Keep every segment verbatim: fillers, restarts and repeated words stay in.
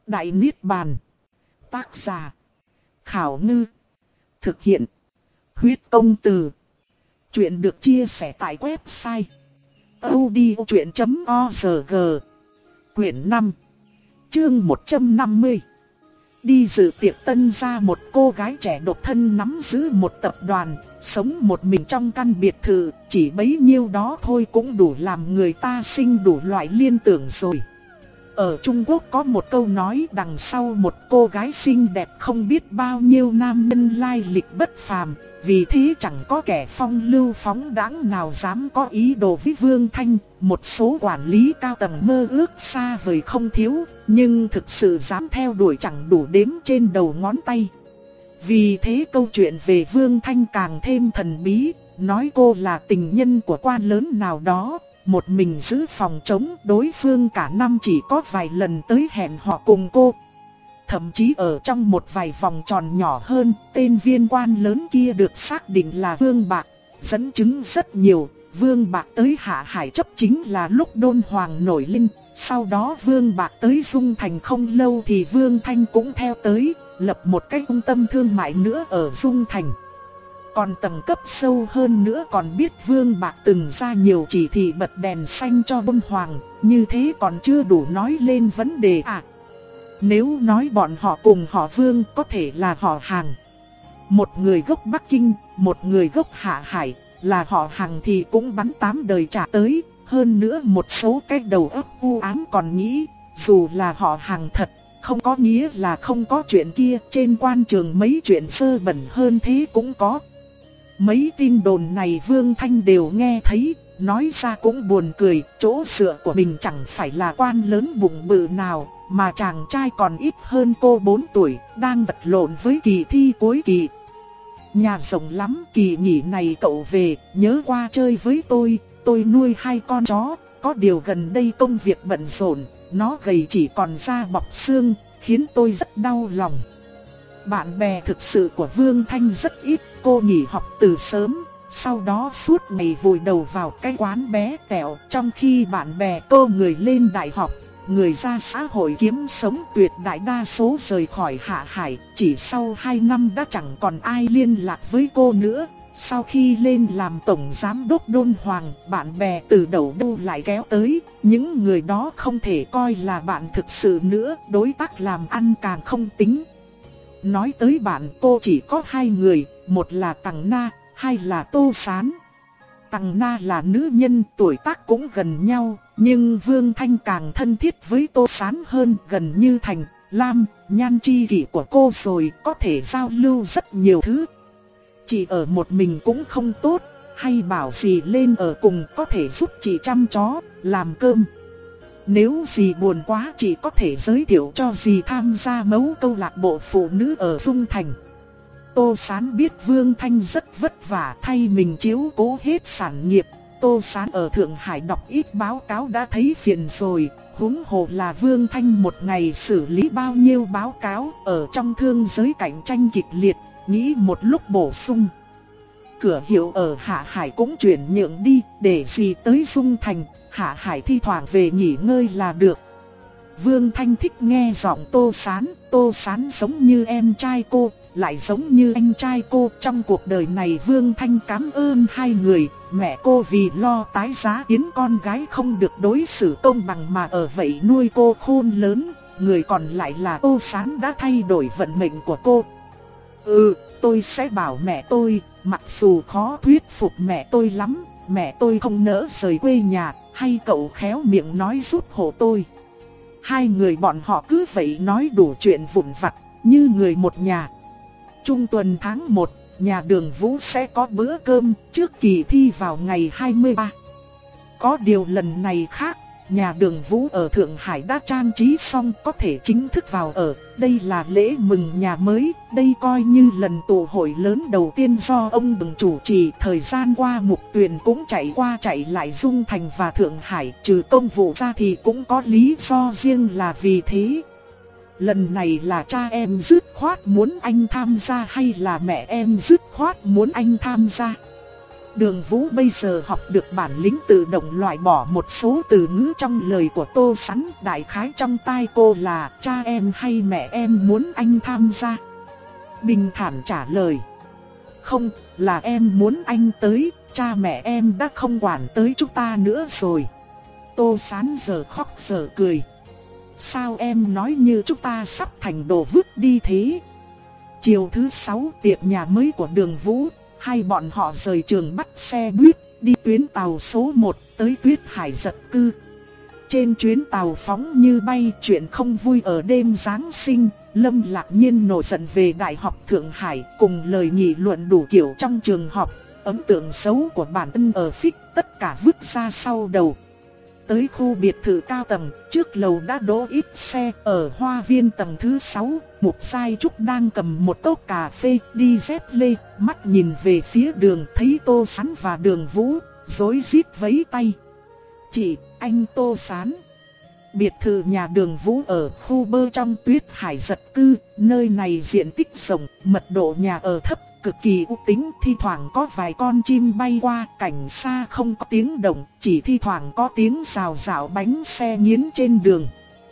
Đại Niết Bàn. Tác giả: Khảo Ngư. Thực hiện: Huyết Công Từ. Chuyện được chia sẻ tại website audiochuyện chấm org. Quyển năm, chương một trăm năm mươi. Đi dự tiệc tân gia, một cô gái trẻ độc thân nắm giữ một tập đoàn, sống một mình trong căn biệt thự, chỉ bấy nhiêu đó thôi cũng đủ làm người ta sinh đủ loại liên tưởng rồi. Ở Trung Quốc có một câu nói, đằng sau một cô gái xinh đẹp không biết bao nhiêu nam nhân lai lịch bất phàm, vì thế chẳng có kẻ phong lưu phóng đãng nào dám có ý đồ với Vương Thanh. Một số quản lý cao tầng mơ ước xa vời không thiếu, nhưng thực sự dám theo đuổi chẳng đủ đếm trên đầu ngón tay. Vì thế câu chuyện về Vương Thanh càng thêm thần bí, nói cô là tình nhân của quan lớn nào đó, một mình giữ phòng trống, đối phương cả năm chỉ có vài lần tới hẹn hò cùng cô. Thậm chí ở trong một vài vòng tròn nhỏ hơn, tên viên quan lớn kia được xác định là Vương Bạc, dẫn chứng rất nhiều. Vương Bạc tới Hạ Hải chấp chính là lúc Đôn Hoàng nổi lên, sau đó Vương Bạc tới Dung Thành không lâu thì Vương Thanh cũng theo tới, lập một cái trung tâm thương mại nữa ở Dung Thành. Còn tầng cấp sâu hơn nữa còn biết Vương Bạc từng ra nhiều chỉ thị bật đèn xanh cho Đôn Hoàng, như thế còn chưa đủ nói lên vấn đề à. Nếu nói bọn họ cùng họ Vương có thể là họ hàng. Một người gốc Bắc Kinh, một người gốc Hạ Hải, là họ hàng thì cũng bắn tám đời trả tới. Hơn nữa một số cái đầu óc u ám còn nghĩ, dù là họ hàng thật, không có nghĩa là không có chuyện kia. Trên quan trường mấy chuyện sơ bẩn hơn thế cũng có. Mấy tin đồn này Vương Thanh đều nghe thấy, nói ra cũng buồn cười. Chỗ dựa của mình chẳng phải là quan lớn bụng bự nào, mà chàng trai còn ít hơn cô bốn tuổi, đang vật lộn với kỳ thi cuối kỳ. Nhà rộng lắm, kỳ nghỉ này cậu về, nhớ qua chơi với tôi. Tôi nuôi hai con chó, có điều gần đây công việc bận rộn, nó gầy chỉ còn da bọc xương, khiến tôi rất đau lòng. Bạn bè thực sự của Vương Thanh rất ít, cô nghỉ học từ sớm, sau đó suốt ngày vùi đầu vào cái quán bé tẹo. Trong khi bạn bè cô người lên đại học, người ra xã hội kiếm sống, tuyệt đại đa số rời khỏi Hạ Hải. Chỉ sau hai năm đã chẳng còn ai liên lạc với cô nữa. Sau khi lên làm tổng giám đốc Đôn Hoàng, bạn bè từ đầu đâu lại kéo tới. Những người đó không thể coi là bạn thực sự nữa, đối tác làm ăn càng không tính. Nói tới bạn, cô chỉ có hai người, một là Tằng Na, hai là Tô Sán. Tằng Na là nữ nhân, tuổi tác cũng gần nhau, nhưng Vương Thanh càng thân thiết với Tô Sán hơn, gần như thành Lam, nhan tri kỷ của cô rồi, có thể giao lưu rất nhiều thứ. Chị ở một mình cũng không tốt, hay bảo dì lên ở cùng có thể giúp chị chăm chó, làm cơm. Nếu dì buồn quá chị có thể giới thiệu cho dì tham gia mấu câu lạc bộ phụ nữ ở Dung Thành. Tô Sán biết Vương Thanh rất vất vả thay mình chiếu cố hết sản nghiệp. Tô Sán ở Thượng Hải đọc ít báo cáo đã thấy phiền rồi, huống hồ là Vương Thanh một ngày xử lý bao nhiêu báo cáo. Ở trong thương giới cạnh tranh kịch liệt, nghĩ một lúc bổ sung. Cửa hiệu ở Hạ Hải cũng chuyển nhượng đi, để dì tới Dung Thành, Hạ Hải thi thoảng về nghỉ ngơi là được. Vương Thanh thích nghe giọng Tô Sán, Tô Sán giống như em trai cô, lại giống như anh trai cô. Trong cuộc đời này Vương Thanh cảm ơn hai người, mẹ cô vì lo tái giá khiến con gái không được đối xử công bằng mà ở vậy nuôi cô khôn lớn. Người còn lại là Tô Sán đã thay đổi vận mệnh của cô. Ừ, tôi sẽ bảo mẹ tôi, mặc dù khó thuyết phục mẹ tôi lắm, mẹ tôi không nỡ rời quê nhà, hay cậu khéo miệng nói giúp hộ tôi. Hai người bọn họ cứ vậy nói đủ chuyện vụn vặt, như người một nhà. Trung tuần tháng một, nhà Đường Vũ sẽ có bữa cơm, trước kỳ thi vào ngày hai mươi ba. Có điều lần này khác, nhà Đường Vũ ở Thượng Hải đã trang trí xong, có thể chính thức vào ở. Đây là lễ mừng nhà mới, đây coi như lần tụ hội lớn đầu tiên do ông Đường chủ trì. Thời gian qua Mục Tuyền cũng chạy qua chạy lại Dung Thành và Thượng Hải, trừ công vụ ra thì cũng có lý do riêng là vì thế. Lần này là cha em dứt khoát muốn anh tham gia hay là mẹ em dứt khoát muốn anh tham gia? Đường Vũ bây giờ học được bản lĩnh tự động loại bỏ một số từ ngữ trong lời của Tô Sán. Đại khái trong tai cô là cha em hay mẹ em muốn anh tham gia. Bình thản trả lời. Không, là em muốn anh tới, cha mẹ em đã không quản tới chúng ta nữa rồi. Tô Sán giờ khóc giờ cười. Sao em nói như chúng ta sắp thành đồ vứt đi thế? Chiều thứ sáu tiệc nhà mới của Đường Vũ, hai bọn họ rời trường bắt xe buýt, đi tuyến tàu số một tới Tuyết Hải Giật Cư. Trên chuyến tàu phóng như bay, chuyện không vui ở đêm Giáng sinh, Lâm Lạc Nhiên nổi giận về Đại học Thượng Hải cùng lời nghị luận đủ kiểu trong trường học, ấn tượng xấu của bản thân ở phích tất cả vứt ra sau đầu. Tới khu biệt thự cao tầng, trước lầu đã đỗ ít xe, ở hoa viên tầng thứ sáu, Mục Sai Trúc đang cầm một cốc cà phê, đi dép lê, mắt nhìn về phía đường, thấy Tô Sán và Đường Vũ, rối rít vẫy tay. Chị, anh Tô Sán. Biệt thự nhà Đường Vũ ở khu bơ trong Tuyết Hải Giật Cư, nơi này diện tích rộng, mật độ nhà ở thấp, cực kỳ u tĩnh, thi thoảng có vài con chim bay qua, cảnh xa không có tiếng động, chỉ thi thoảng có tiếng rào rào bánh xe nghiến trên đường.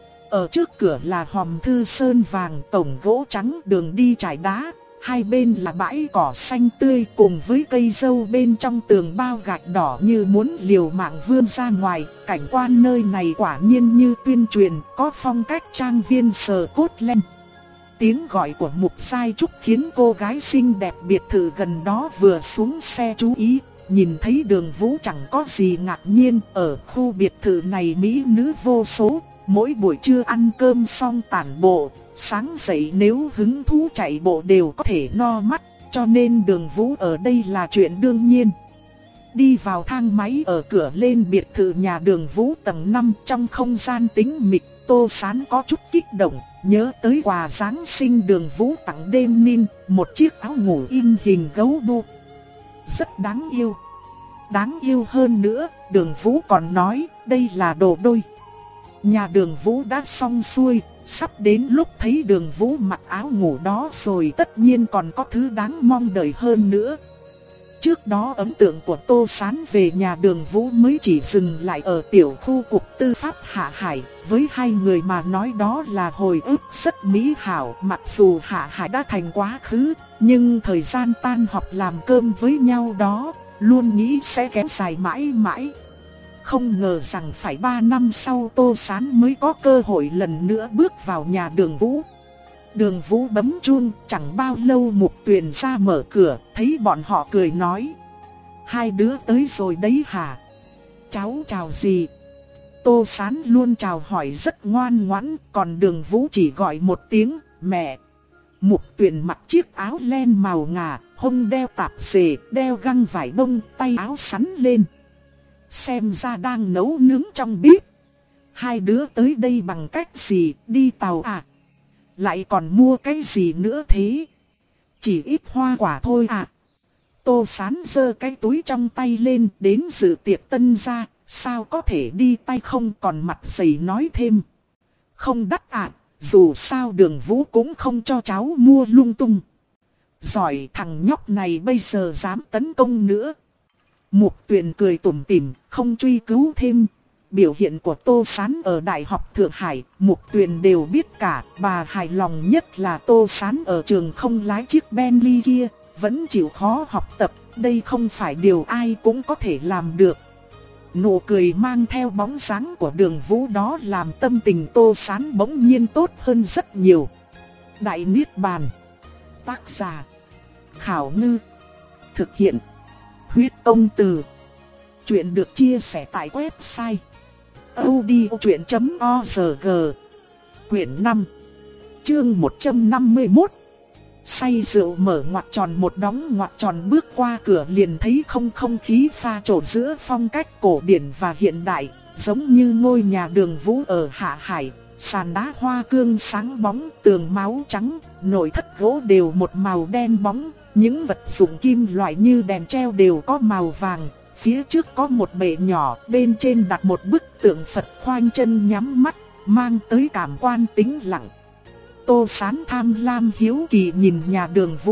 Ở trước cửa là hòm thư sơn vàng, cổng gỗ trắng, đường đi trải đá, hai bên là bãi cỏ xanh tươi cùng với cây dâu bên trong tường bao gạch đỏ như muốn liều mạng vươn ra ngoài. Cảnh quan nơi này quả nhiên như tuyên truyền, có phong cách trang viên Scotland. Tiếng gọi của Mục Sai Trúc khiến cô gái xinh đẹp biệt thự gần đó vừa xuống xe chú ý. Nhìn thấy Đường Vũ chẳng có gì ngạc nhiên, ở khu biệt thự này mỹ nữ vô số, mỗi buổi trưa ăn cơm xong tản bộ, sáng dậy nếu hứng thú chạy bộ đều có thể no mắt, cho nên Đường Vũ ở đây là chuyện đương nhiên. Đi vào thang máy ở cửa lên biệt thự nhà Đường Vũ tầng năm, trong không gian tĩnh mịch, Tô Sán có chút kích động, nhớ tới quà Giáng sinh Đường Vũ tặng đêm ninh, một chiếc áo ngủ in hình gấu đu. Rất đáng yêu. Đáng yêu hơn nữa, Đường Vũ còn nói đây là đồ đôi. Nhà Đường Vũ đã xong xuôi, sắp đến lúc thấy Đường Vũ mặc áo ngủ đó rồi, tất nhiên còn có thứ đáng mong đợi hơn nữa. Trước đó ấn tượng của Tô Sán về nhà Đường Vũ mới chỉ dừng lại ở tiểu khu cục tư pháp Hạ Hải, với hai người mà nói đó là hồi ức rất mỹ hảo. Mặc dù Hạ Hải đã thành quá khứ, nhưng thời gian tan học làm cơm với nhau đó, luôn nghĩ sẽ kéo dài mãi mãi. Không ngờ rằng phải ba năm sau Tô Sán mới có cơ hội lần nữa bước vào nhà Đường Vũ. Đường Vũ bấm chuông, chẳng bao lâu Mục Tuyền ra mở cửa, thấy bọn họ cười nói. Hai đứa tới rồi đấy hả? Cháu chào gì? Tô Sán luôn chào hỏi rất ngoan ngoãn, còn Đường Vũ chỉ gọi một tiếng, mẹ. Mục Tuyền mặc chiếc áo len màu ngà, hông đeo tạp dề, đeo găng vải bông, tay áo sắn lên. Xem ra đang nấu nướng trong bếp. Hai đứa tới đây bằng cách gì, đi tàu à? Lại còn mua cái gì nữa thế? Chỉ ít hoa quả thôi à? Tô Sán giơ cái túi trong tay lên, đến dự tiệc tân gia, sao có thể đi tay không, còn mặt dày nói thêm. Không đắt à, dù sao Đường Vũ cũng không cho cháu mua lung tung. Giỏi, thằng nhóc này bây giờ dám tấn công nữa. Mục Tuyền cười tủm tỉm, không truy cứu thêm. Biểu hiện của Tô Sán ở Đại học Thượng Hải, Mục Tuyền đều biết cả. Bà hài lòng nhất là Tô Sán ở trường không lái chiếc Bentley kia, vẫn chịu khó học tập. Đây không phải điều ai cũng có thể làm được. Nụ cười mang theo bóng dáng của Đường Vũ đó làm tâm tình Tô Sán bỗng nhiên tốt hơn rất nhiều. Đại Niết Bàn. Tác giả Khảo Ngư. Thực hiện Huyết Công Từ. Chuyện được chia sẻ tại website audiochuyện chấm org. Quyển năm, chương một trăm năm mươi mốt. Say rượu mở ngoặc tròn một đóng ngoặc tròn, bước qua cửa liền thấy không không khí pha trộn giữa phong cách cổ điển và hiện đại, giống như ngôi nhà Đường Vũ ở Hạ Hải. Sàn đá hoa cương sáng bóng, tường máu trắng, nội thất gỗ đều một màu đen bóng, những vật dụng kim loại như đèn treo đều có màu vàng. Phía trước có một bệ nhỏ, bên trên đặt một bức tượng Phật khoanh chân nhắm mắt, mang tới cảm quan tĩnh lặng. Tô Sán tham lam hiếu kỳ nhìn nhà Đường Vũ,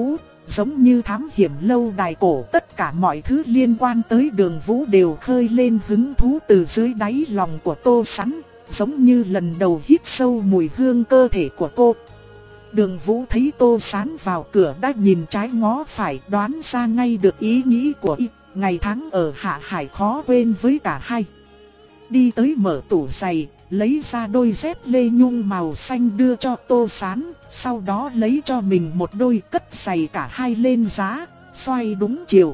giống như thám hiểm lâu đài cổ, tất cả mọi thứ liên quan tới Đường Vũ đều khơi lên hứng thú từ dưới đáy lòng của Tô Sán, giống như lần đầu hít sâu mùi hương cơ thể của cô. Đường Vũ thấy Tô Sán vào cửa đã nhìn trái ngó phải, đoán ra ngay được ý nghĩ của y, ngày tháng ở Hạ Hải khó quên với cả hai. Đi tới mở tủ giày, lấy ra đôi dép lê nhung màu xanh đưa cho Tô Sán, sau đó lấy cho mình một đôi, cất giày cả hai lên giá, xoay đúng chiều.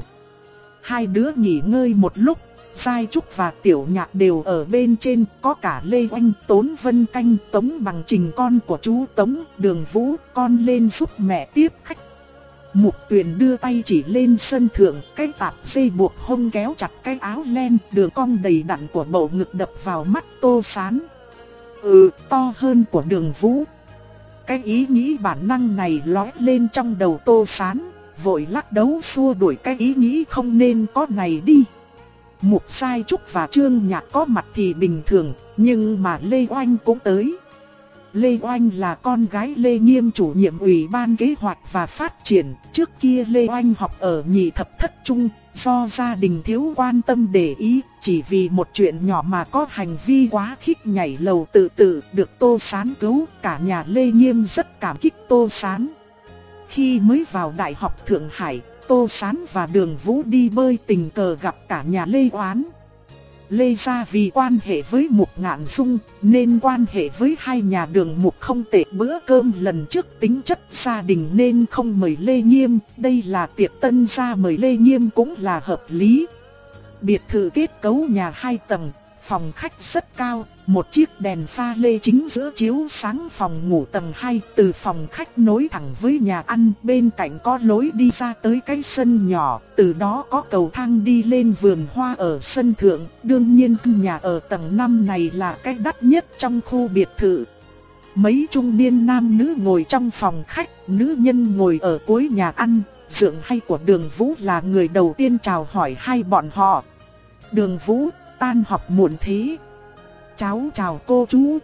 Hai đứa nghỉ ngơi một lúc, Giai Trúc và Tiểu Nhạc đều ở bên trên, có cả Lê Oanh, Tốn Vân Canh, Tống Bằng Trình con của chú Tống, Đường Vũ, con lên giúp mẹ tiếp khách. Mục Tuyền đưa tay chỉ lên sân thượng, cái tạp dây buộc hông kéo chặt cái áo len, đường cong đầy đặn của bầu ngực đập vào mắt Tô Sán. Ừ, to hơn của Đường Vũ. Cái ý nghĩ bản năng này lóe lên trong đầu Tô Sán, vội lắc đầu xua đuổi cái ý nghĩ không nên có này đi. Mục Giai Trúc và Trương Nhạc có mặt thì bình thường, nhưng mà Lê Oanh cũng tới. Lê Oanh là con gái Lê Nghiêm, chủ nhiệm ủy ban kế hoạch và phát triển. Trước kia Lê Oanh học ở nhị thập thất trung, do gia đình thiếu quan tâm để ý, chỉ vì một chuyện nhỏ mà có hành vi quá khích nhảy lầu tự tử, được Tô Sán cứu. Cả nhà Lê Nghiêm rất cảm kích Tô Sán. Khi mới vào Đại học Thượng Hải, Tô Sán và Đường Vũ đi bơi tình cờ gặp cả nhà Lê Oán. Lê gia vì quan hệ với Mục Ngạn Dung nên quan hệ với hai nhà Đường Mục không tệ, bữa cơm lần trước tính chất gia đình nên không mời Lê Nghiêm, đây là tiệc tân gia mời Lê Nghiêm cũng là hợp lý. Biệt thự kết cấu nhà hai tầng, phòng khách rất cao, một chiếc đèn pha lê chính giữa chiếu sáng phòng ngủ tầng hai, từ phòng khách nối thẳng với nhà ăn, bên cạnh có lối đi ra tới cái sân nhỏ, từ đó có cầu thang đi lên vườn hoa ở sân thượng. Đương nhiên nhà ở tầng năm này là cái đắt nhất trong khu biệt thự. Mấy trung niên nam nữ ngồi trong phòng khách, nữ nhân ngồi ở cuối nhà ăn. Dượng hay của Đường Vũ là người đầu tiên chào hỏi hai bọn họ. Đường Vũ, tan học muộn thế. Cháu chào cô chú.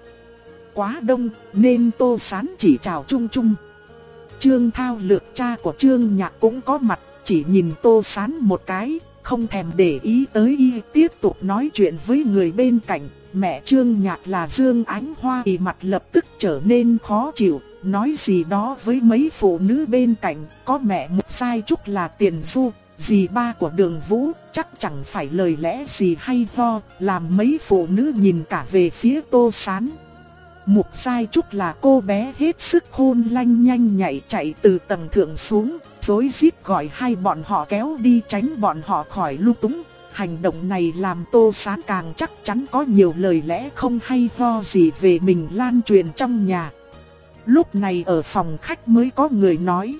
Quá đông nên Tô Sán chỉ chào chung chung. Trương Thao Lược, cha của Trương Nhạc cũng có mặt, chỉ nhìn Tô Sán một cái, không thèm để ý tới y, tiếp tục nói chuyện với người bên cạnh. Mẹ Trương Nhạc là Dương Ánh Hoa thì mặt lập tức trở nên khó chịu, nói gì đó với mấy phụ nữ bên cạnh. Có mẹ Mục Giai Trúc là Tiền Du, dì ba của Đường Vũ, chắc chẳng phải lời lẽ gì hay ho, làm mấy phụ nữ nhìn cả về phía Tô Sán. Mục Giai Trúc là cô bé hết sức khôn lanh, nhanh nhạy chạy từ tầng thượng xuống, rối rít gọi hai bọn họ kéo đi tránh bọn họ khỏi lung túng. Hành động này làm Tô Sán càng chắc chắn có nhiều lời lẽ không hay ho gì về mình lan truyền trong nhà. Lúc này ở phòng khách mới có người nói: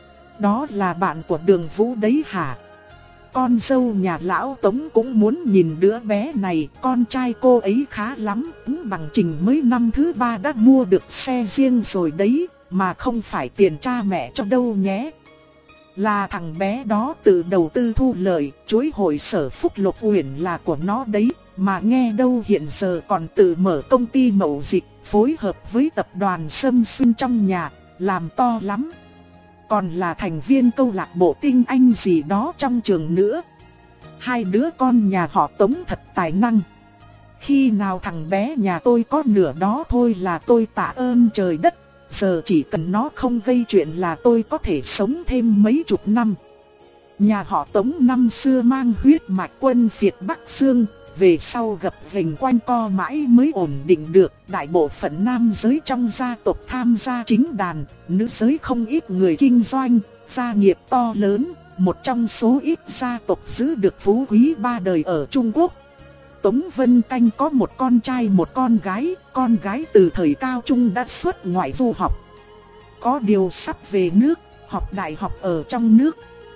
đó là bạn của Đường Vũ đấy hả? Con dâu nhà lão Tống cũng muốn nhìn đứa bé này, con trai cô ấy khá lắm, Bằng Trình mới năm thứ ba đã mua được xe riêng rồi đấy, mà không phải tiền cha mẹ cho đâu nhé. Là thằng bé đó tự đầu tư thu lợi, chuỗi hội Sở Phúc Lộc Uyển là của nó đấy, mà nghe đâu hiện giờ còn tự mở công ty mậu dịch, phối hợp với tập đoàn Sâm Xuân trong nhà, làm to lắm. Còn là thành viên câu lạc bộ tinh anh gì đó trong trường nữa. Hai đứa con nhà họ Tống thật tài năng. Khi nào thằng bé nhà tôi có nửa đó thôi là tôi tạ ơn trời đất. Giờ chỉ cần nó không gây chuyện là tôi có thể sống thêm mấy chục năm. Nhà họ Tống năm xưa mang huyết mạch quân phiệt Bắc Dương, về sau gập ghềnh quanh co mãi mới ổn định được. Đại bộ phận nam giới trong gia tộc tham gia chính đàn, nữ giới không ít người kinh doanh, gia nghiệp to lớn, một trong số ít gia tộc giữ được phú quý ba đời ở Trung Quốc. Tống Vân Canh có một con trai một con gái, con gái từ thời cao trung đã xuất ngoại du học. Có điều sắp về nước, học đại học ở trong nước.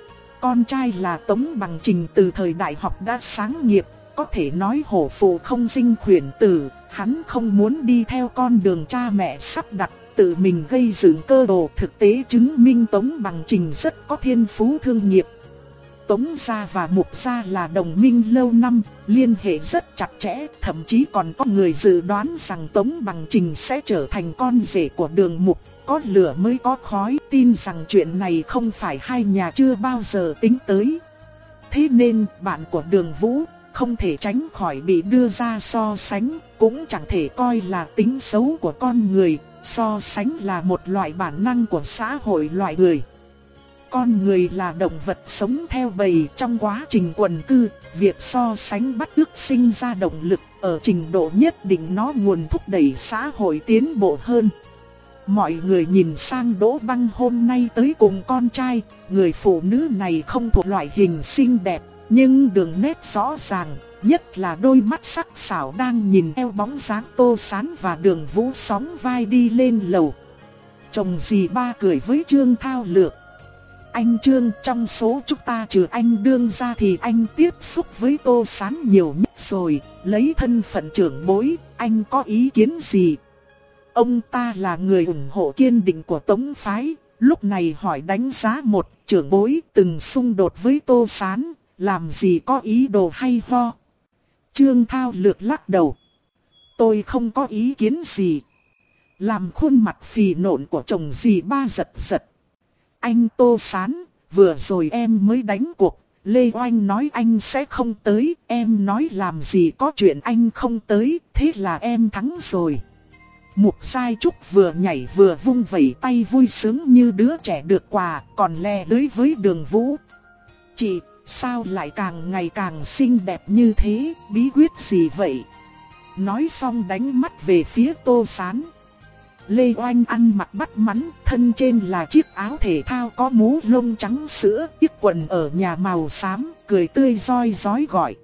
Con trai là Tống Bằng Trình từ thời đại học đã sáng nghiệp, có thể nói hổ phụ không sinh khuyển tử, hắn không muốn đi theo con đường cha mẹ sắp đặt, tự mình gây dựng cơ đồ. Thực tế chứng minh Tống Bằng Trình rất có thiên phú thương nghiệp. Tống gia và Mục gia là đồng minh lâu năm, liên hệ rất chặt chẽ, thậm chí còn có người dự đoán rằng Tống Bằng Trình sẽ trở thành con rể của Đường Mục. Có lửa mới có khói, tin rằng chuyện này không phải hai nhà chưa bao giờ tính tới. Thế nên bạn của Đường Vũ không thể tránh khỏi bị đưa ra so sánh, cũng chẳng thể coi là tính xấu của con người, so sánh là một loại bản năng của xã hội loài người. Con người là động vật sống theo bầy, trong quá trình quần cư, việc so sánh bắt chước sinh ra động lực, ở trình độ nhất định nó nguồn thúc đẩy xã hội tiến bộ hơn. Mọi người nhìn sang Đỗ Băng hôm nay tới cùng con trai, người phụ nữ này không thuộc loại hình xinh đẹp, nhưng đường nét rõ ràng, nhất là đôi mắt sắc sảo đang nhìn theo bóng dáng Tô Sán và Đường Vũ sóng vai đi lên lầu. Chồng dì ba cười với Trương Thao Lược. Anh Trương, trong số chúng ta trừ anh đương ra thì anh tiếp xúc với Tô Sán nhiều nhất rồi, lấy thân phận trưởng bối, anh có ý kiến gì? Ông ta là người ủng hộ kiên định của Tống phái, lúc này hỏi đánh giá một trưởng bối từng xung đột với Tô Sán, làm gì có ý đồ hay ho. Trương Thao Lược lắc đầu. Tôi không có ý kiến gì. Làm khuôn mặt phì nộn của chồng dì ba giật giật. Anh Tô Sán, vừa rồi em mới đánh cuộc, Lê Oanh nói anh sẽ không tới, em nói làm gì có chuyện anh không tới, thế là em thắng rồi. Mục Sai Trúc vừa nhảy vừa vung vẩy tay vui sướng như đứa trẻ được quà, còn le lưới với Đường Vũ. Chị, sao lại càng ngày càng xinh đẹp như thế, bí quyết gì vậy? Nói xong đánh mắt về phía Tô Sán. Lê Oanh ăn mặc bắt mắn, thân trên là chiếc áo thể thao có mũ lông trắng sữa, chiếc quần ở nhà màu xám, cười tươi rói rói gọi.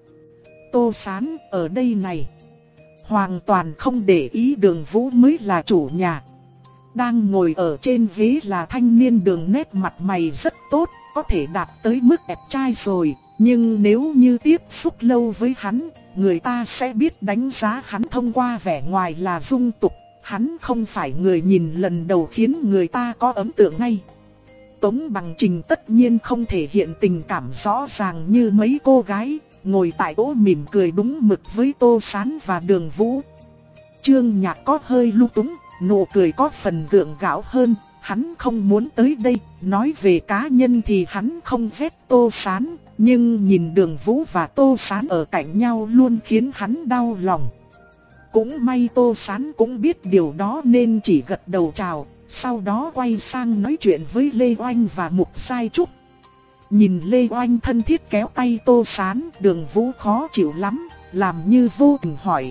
Tô Sán, ở đây này. Hoàn toàn không để ý Đường Vũ mới là chủ nhà. Đang ngồi ở trên ghế là thanh niên Đường nét mặt mày rất tốt, có thể đạt tới mức đẹp trai rồi. Nhưng nếu như tiếp xúc lâu với hắn, người ta sẽ biết đánh giá hắn thông qua vẻ ngoài là dung tục. Hắn không phải người nhìn lần đầu khiến người ta có ấn tượng ngay. Tống Bằng Trình tất nhiên không thể hiện tình cảm rõ ràng như mấy cô gái, ngồi tại chỗ mỉm cười đúng mực với Tô Sán và Đường Vũ. Trương Nhạc có hơi lung túng, nụ cười có phần gượng gạo hơn, hắn không muốn tới đây. Nói về cá nhân thì hắn không ghét Tô Sán, nhưng nhìn Đường Vũ và Tô Sán ở cạnh nhau luôn khiến hắn đau lòng. Cũng may Tô Sán cũng biết điều đó nên chỉ gật đầu chào, sau đó quay sang nói chuyện với Lê Oanh và Mục Sai Trúc. Nhìn Lê Oanh thân thiết kéo tay Tô Sán, Đường Vũ khó chịu lắm, làm như vô tình hỏi.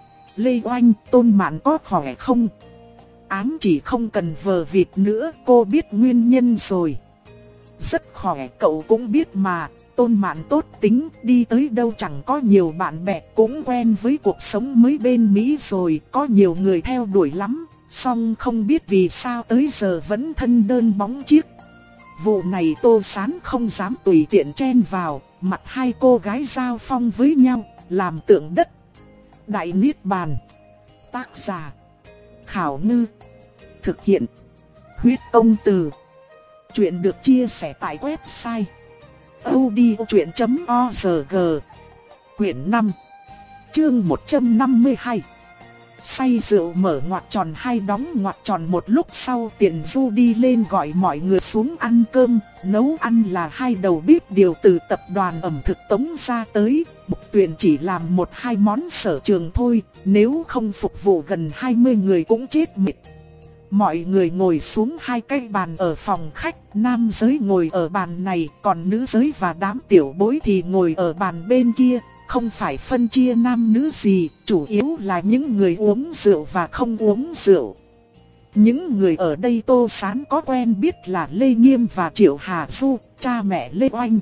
Lê Oanh, Tôn Mạn có khỏe không? Ám chỉ không cần vờ vịt nữa, cô biết nguyên nhân rồi. Rất khỏe, cậu cũng biết mà. Tôn Mạn tốt tính, đi tới đâu chẳng có nhiều bạn bè, cũng quen với cuộc sống mới bên Mỹ rồi, có nhiều người theo đuổi lắm, song không biết vì sao tới giờ vẫn thân đơn bóng chiếc. Vụ này Tô Sán không dám tùy tiện chen vào, mặt hai cô gái giao phong với nhau, làm tượng đất. Đại Niết Bàn. Tác giả Khảo Ngư. Thực hiện Huyết Công Từ. Chuyện được chia sẻ tại website audiochuyện chấm org. Quyển năm, chương một trăm năm mươi hai. Say rượu mở ngoặc tròn hai đóng ngoặc tròn. Một lúc sau Tiền Du đi lên gọi mọi người xuống ăn cơm. Nấu ăn là hai đầu bếp điều từ tập đoàn ẩm thực Tống ra tới. Mục Tuyền chỉ làm một hai món sở trường thôi, nếu không phục vụ gần hai mươi người cũng chết mệt. Mọi người ngồi xuống hai cái bàn ở phòng khách, nam giới ngồi ở bàn này, còn nữ giới và đám tiểu bối thì ngồi ở bàn bên kia. Không phải phân chia nam nữ gì, chủ yếu là những người uống rượu và không uống rượu. Những người ở đây Tô Sán có quen biết là Lê Nghiêm và Triệu Hà Du, cha mẹ Lê Oanh.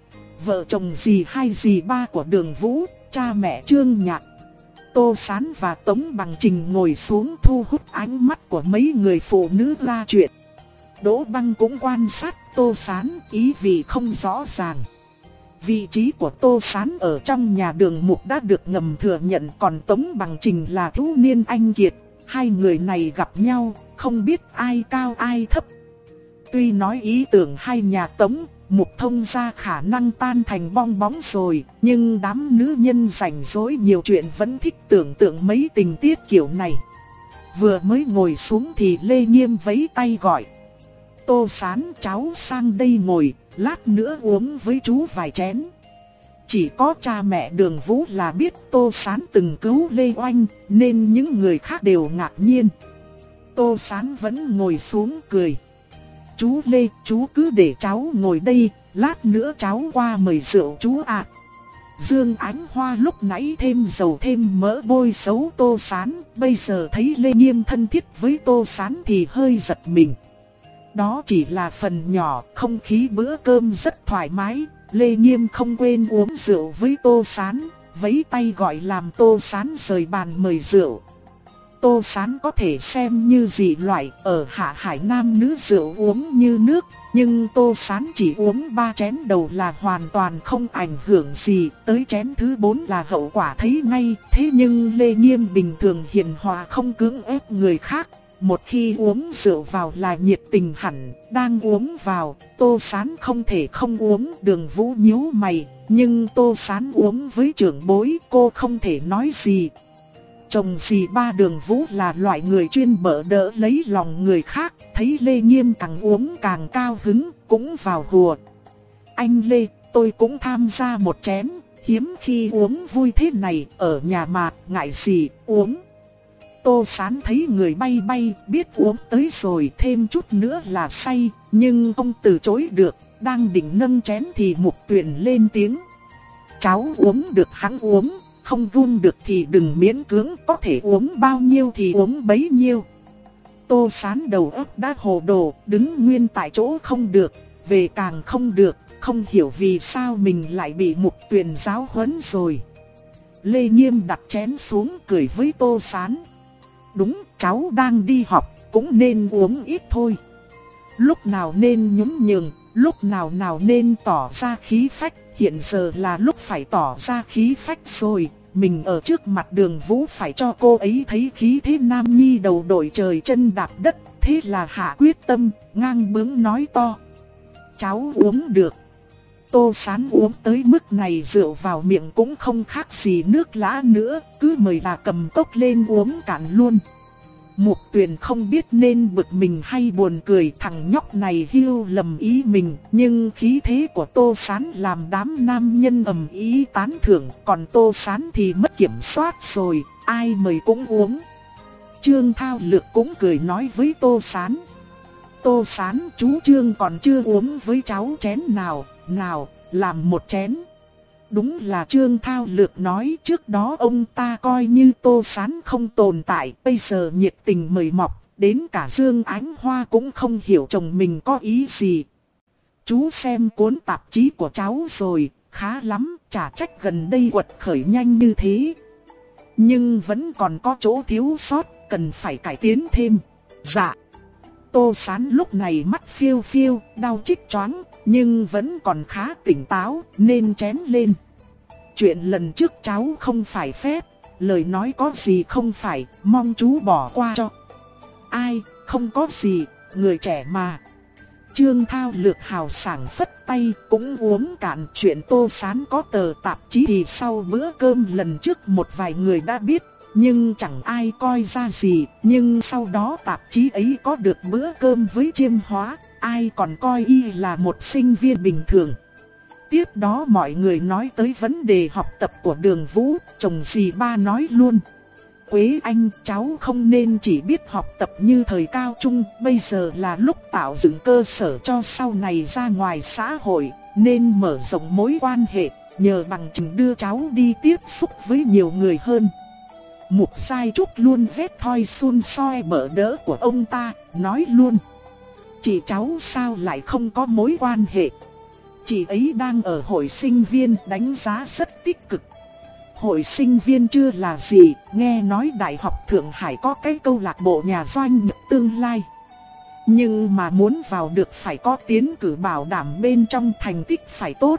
Vợ chồng dì hai dì ba của Đường Vũ, cha mẹ Trương Nhạc. Tô Sán và Tống Bằng Trình ngồi xuống thu hút ánh mắt của mấy người phụ nữ la chuyện. Đỗ Băng cũng quan sát Tô Sán, ý vị không rõ ràng. Vị trí của Tô Sán ở trong nhà Đường Mục đã được ngầm thừa nhận, còn Tống Bằng Trình là thiếu niên anh kiệt. Hai người này gặp nhau, không biết ai cao ai thấp. Tuy nói ý tưởng hai nhà Tống, Mục Thông gia khả năng tan thành bong bóng rồi, nhưng đám nữ nhân rảnh rỗi nhiều chuyện vẫn thích tưởng tượng mấy tình tiết kiểu này. Vừa mới ngồi xuống thì Lê Nghiêm vẫy tay gọi. Tô Sán, cháu sang đây ngồi, lát nữa uống với chú vài chén. Chỉ có cha mẹ Đường Vũ là biết Tô Sán từng cứu Lê Oanh, nên những người khác đều ngạc nhiên. Tô Sán vẫn ngồi xuống cười. Chú Lê, chú cứ để cháu ngồi đây, lát nữa cháu qua mời rượu chú ạ. Dương Ánh Hoa lúc nãy thêm dầu thêm mỡ bôi xấu Tô Sán, bây giờ thấy Lê Nghiêm thân thiết với Tô Sán thì hơi giật mình. Đó chỉ là phần nhỏ, không khí bữa cơm rất thoải mái, Lê Nghiêm không quên uống rượu với Tô Sán, vẫy tay gọi làm Tô Sán rời bàn mời rượu. Tô Sán có thể xem như dị loại, ở Hạ Hải nam nữ rượu uống như nước, nhưng Tô Sán chỉ uống ba chén đầu là hoàn toàn không ảnh hưởng gì, tới chén thứ bốn là hậu quả thấy ngay. Thế nhưng Lê Nghiêm bình thường hiền hòa không cưỡng ép người khác, một khi uống rượu vào là nhiệt tình hẳn, đang uống vào, Tô Sán không thể không uống. Đường Vũ nhíu mày, nhưng Tô Sán uống với trưởng bối, cô không thể nói gì. Chồng dì ba Đường Vũ là loại người chuyên bỡ đỡ lấy lòng người khác, thấy Lê Nghiêm càng uống càng cao hứng, cũng vào hùa. Anh Lê, tôi cũng tham gia một chén, hiếm khi uống vui thế này, ở nhà mà, ngại gì, uống. Tô Sán thấy người bay bay, biết uống tới rồi, thêm chút nữa là say, nhưng không từ chối được, đang định nâng chén thì Mục Tuyền lên tiếng. Cháu uống được hẵng uống, không run được thì đừng miễn cưỡng, có thể uống bao nhiêu thì uống bấy nhiêu. Tô Sán đầu óc đã hồ đồ, đứng nguyên tại chỗ không được, về càng không được, không hiểu vì sao mình lại bị Mục Tuyền giáo huấn rồi. Lê Nghiêm đặt chén xuống cười với Tô Sán. Đúng, cháu đang đi học, cũng nên uống ít thôi. Lúc nào nên nhún nhường, lúc nào nào nên tỏ ra khí phách, hiện giờ là lúc phải tỏ ra khí phách rồi. Mình ở trước mặt Đường Vũ phải cho cô ấy thấy khí thế nam nhi đầu đội trời chân đạp đất. Thế là hạ quyết tâm, ngang bướng nói to. Cháu uống được. Tô Sán uống tới mức này rượu vào miệng cũng không khác gì nước lã nữa, cứ mời là cầm cốc lên uống cạn luôn. Mục Tuyền không biết nên bực mình hay buồn cười, thằng nhóc này hiểu lầm ý mình, nhưng khí thế của Tô Sán làm đám nam nhân ầm ý tán thưởng, còn Tô Sán thì mất kiểm soát rồi, ai mời cũng uống. Trương Thao Lược cũng cười nói với Tô Sán. Tô Sán, chú Trương còn chưa uống với cháu chén nào, nào, làm một chén. Đúng là Trương Thao Lược nói, trước đó ông ta coi như Tô Sán không tồn tại, bây giờ nhiệt tình mời mọc, đến cả Dương Ánh Hoa cũng không hiểu chồng mình có ý gì. Chú xem cuốn tạp chí của cháu rồi, khá lắm, chả trách gần đây quật khởi nhanh như thế. Nhưng vẫn còn có chỗ thiếu sót, cần phải cải tiến thêm. Dạ. Tô Sán lúc này mắt phiêu phiêu, đau chích choáng, nhưng vẫn còn khá tỉnh táo, nên chén lên. Chuyện lần trước cháu không phải phép, lời nói có gì không phải, mong chú bỏ qua cho. Ai, không có gì, người trẻ mà. Trương Thao Lược hào sảng phất tay, cũng uống cạn. Chuyện Tô Sán có tờ tạp chí thì sau bữa cơm lần trước một vài người đã biết, nhưng chẳng ai coi ra gì. Nhưng sau đó tạp chí ấy có được bữa cơm với Chiêm Hóa, ai còn coi y là một sinh viên bình thường. Tiếp đó mọi người nói tới vấn đề học tập của Đường Vũ, chồng dì ba nói luôn. Quế Anh, cháu không nên chỉ biết học tập như thời cao trung, bây giờ là lúc tạo dựng cơ sở cho sau này ra ngoài xã hội, nên mở rộng mối quan hệ, nhờ bằng chứng đưa cháu đi tiếp xúc với nhiều người hơn. Mục Sai Trúc luôn vét thoi xun soi bỡ đỡ của ông ta, nói luôn. Chị cháu sao lại không có mối quan hệ? Chị ấy đang ở hội sinh viên, đánh giá rất tích cực. Hội sinh viên chưa là gì, nghe nói Đại học Thượng Hải có cái câu lạc bộ nhà doanh nghiệp tương lai. Nhưng mà muốn vào được phải có tiến cử bảo đảm bên trong thành tích phải tốt.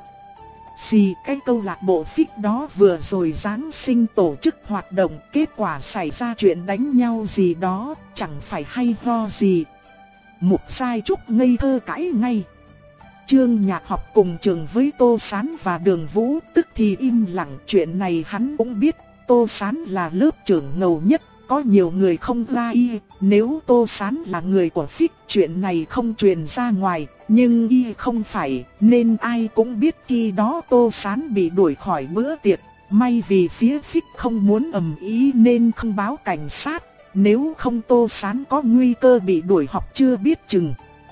Gì cái câu lạc bộ phích đó vừa rồi Giáng sinh tổ chức hoạt động, kết quả xảy ra chuyện đánh nhau gì đó, chẳng phải hay ho gì. Mục Sai Trúc ngây thơ cãi ngay. Trương Nhạc học cùng trường với Tô Sán và Đường Vũ, tức thì im lặng. Chuyện này hắn cũng biết, Tô Sán là lớp trưởng ngầu nhất, có nhiều người không ra y. Nếu Tô Sán là người của Phích, chuyện này không truyền ra ngoài, nhưng y không phải, nên ai cũng biết khi đó Tô Sán bị đuổi khỏi bữa tiệc. May vì phía Phích không muốn ầm ĩ nên không báo cảnh sát, nếu không Tô Sán có nguy cơ bị đuổi học chưa biết chừng.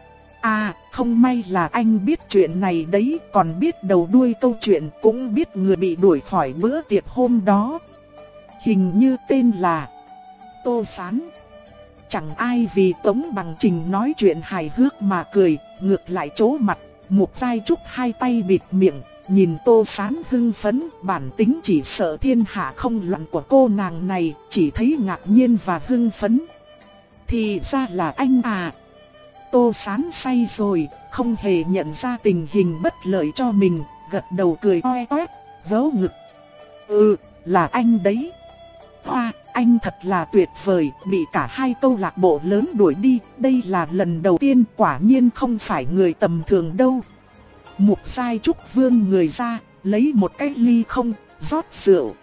À, không may là anh biết chuyện này đấy, còn biết đầu đuôi câu chuyện, cũng biết người bị đuổi khỏi bữa tiệc hôm đó. Hình như tên là Tô Sán. Chẳng ai vì Tống Bằng Trình nói chuyện hài hước mà cười, ngược lại trố mặt. Mục Giai Trúc hai tay bịt miệng, nhìn Tô Sán hưng phấn, bản tính chỉ sợ thiên hạ không loạn của cô nàng này, chỉ thấy ngạc nhiên và hưng phấn. Thì ra là anh à. Tô Sán say rồi, không hề nhận ra tình hình bất lợi cho mình, gật đầu cười oe oét, vớ ngực. Ừ, là anh đấy. Hoa, anh thật là tuyệt vời, bị cả hai câu lạc bộ lớn đuổi đi, đây là lần đầu tiên, quả nhiên không phải người tầm thường đâu. Mục Giai Trúc vươn người ra, lấy một cái ly không, rót rượu.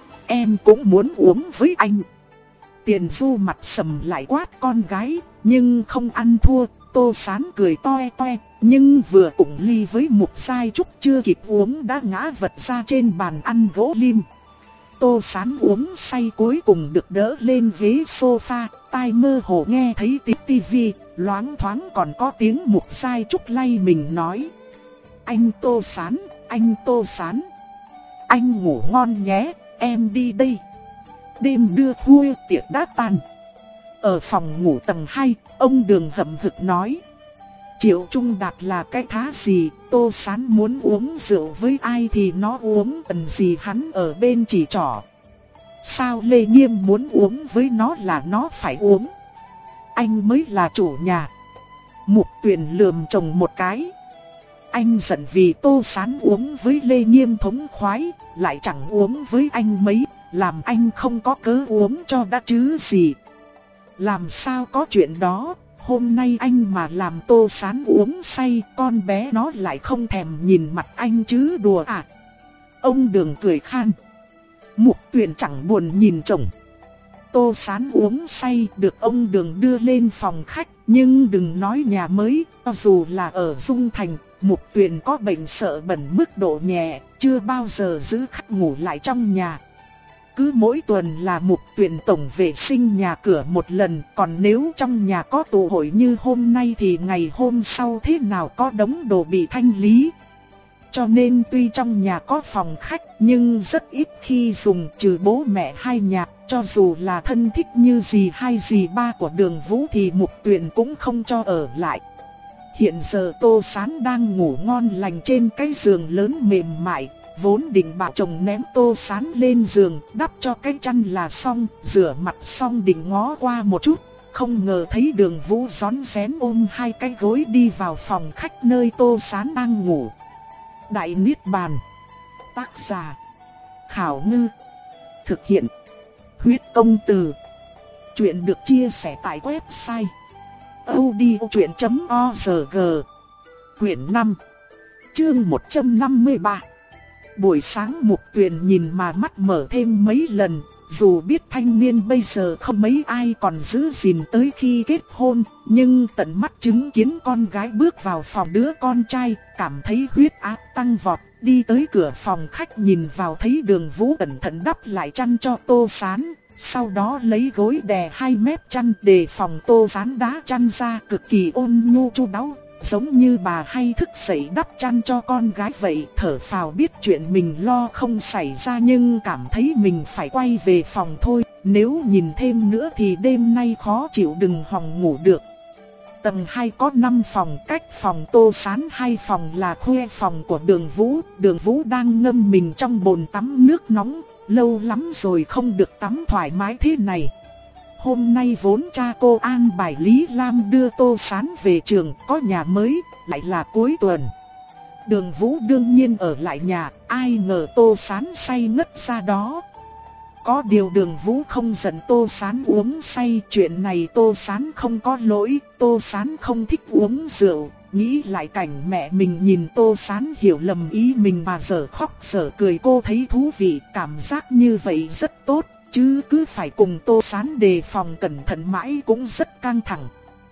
Em cũng muốn uống với anh. Tiền Du mặt sầm lại quát con gái, nhưng không ăn thua. Tô Sán cười toe toe, nhưng vừa cùng ly với Mục Giai Trúc chưa kịp uống đã ngã vật ra trên bàn ăn gỗ lim. Tô Sán uống say cuối cùng được đỡ lên ghế sofa, tai mơ hồ nghe thấy tiếng tivi, loáng thoáng còn có tiếng Mục Giai Trúc lay mình nói. Anh Tô Sán, anh Tô Sán, anh ngủ ngon nhé, em đi đây. Đêm đưa khuya tiệc đã tan. Ở phòng ngủ tầng hai, ông Đường hậm hực nói. Triệu Trung Đạt là cái thá gì, Tô Sán muốn uống rượu với ai thì nó uống, cần gì hắn ở bên chỉ trỏ. Sao Lê Nghiêm muốn uống với nó là nó phải uống. Anh mới là chủ nhà. Mục Tuyền lườm chồng một cái. Anh giận vì Tô Sán uống với Lê Nghiêm thống khoái, lại chẳng uống với anh mấy, làm anh không có cớ uống cho đã chứ gì. Làm sao có chuyện đó, hôm nay anh mà làm Tô Sán uống say, con bé nó lại không thèm nhìn mặt anh chứ đùa à. Ông Đường cười khan. Mục Tuyền chẳng buồn nhìn chồng. Tô Sán uống say được ông Đường đưa lên phòng khách, nhưng đừng nói nhà mới, cho dù là ở Dung Thành, Mục Tuyền có bệnh sợ bẩn mức độ nhẹ, chưa bao giờ giữ khách ngủ lại trong nhà. Cứ mỗi tuần là Mục Tuyền tổng vệ sinh nhà cửa một lần, còn nếu trong nhà có tụ hội như hôm nay thì ngày hôm sau thế nào có đống đồ bị thanh lý. Cho nên tuy trong nhà có phòng khách nhưng rất ít khi dùng, trừ bố mẹ hai nhà, cho dù là thân thích như dì hai dì ba của Đường Vũ thì Mục Tuyền cũng không cho ở lại. Hiện giờ Tô Sán đang ngủ ngon lành trên cái giường lớn mềm mại, vốn định bảo chồng ném Tô Sán lên giường, đắp cho cái chăn là xong, rửa mặt xong định ngó qua một chút, không ngờ thấy Đường Vũ rón rén ôm hai cái gối đi vào phòng khách nơi Tô Sán đang ngủ. Đại Niết Bàn. Tác giả Khảo Ngư. Thực hiện Huyết Công Từ. Chuyện được chia sẻ tại website audiochuyện chấm org. Quyển năm, chương một trăm năm mươi ba. Buổi sáng Mục Tuyền nhìn mà mắt mở thêm mấy lần, dù biết thanh niên bây giờ không mấy ai còn giữ gìn tới khi kết hôn, nhưng tận mắt chứng kiến con gái bước vào phòng đứa con trai, cảm thấy huyết áp tăng vọt, đi tới cửa phòng khách nhìn vào thấy Đường Vũ cẩn thận đắp lại chăn cho Tô Sán, sau đó lấy gối đè hai mép chăn để phòng Tô Sán đá chăn ra, cực kỳ ôn nhu chu đáo. Giống như bà hay thức dậy đắp chăn cho con gái vậy, thở phào biết chuyện mình lo không xảy ra nhưng cảm thấy mình phải quay về phòng thôi, nếu nhìn thêm nữa thì đêm nay khó chịu đừng hòng ngủ được. Tầng hai có năm phòng, cách phòng Tô Sán hai phòng là khuê phòng của Đường Vũ, Đường Vũ đang ngâm mình trong bồn tắm nước nóng, lâu lắm rồi không được tắm thoải mái thế này. Hôm nay vốn cha cô an bài Lý Lam đưa Tô Sán về trường, có nhà mới, lại là cuối tuần. Đường Vũ đương nhiên ở lại nhà, ai ngờ Tô Sán say ngất ra đó. Có điều Đường Vũ không giận Tô Sán uống say, chuyện này Tô Sán không có lỗi, Tô Sán không thích uống rượu, nghĩ lại cảnh mẹ mình nhìn Tô Sán hiểu lầm ý mình mà dở khóc dở cười, cô thấy thú vị, cảm giác như vậy rất tốt, chứ cứ phải cùng Tô Sán đề phòng cẩn thận mãi cũng rất căng thẳng.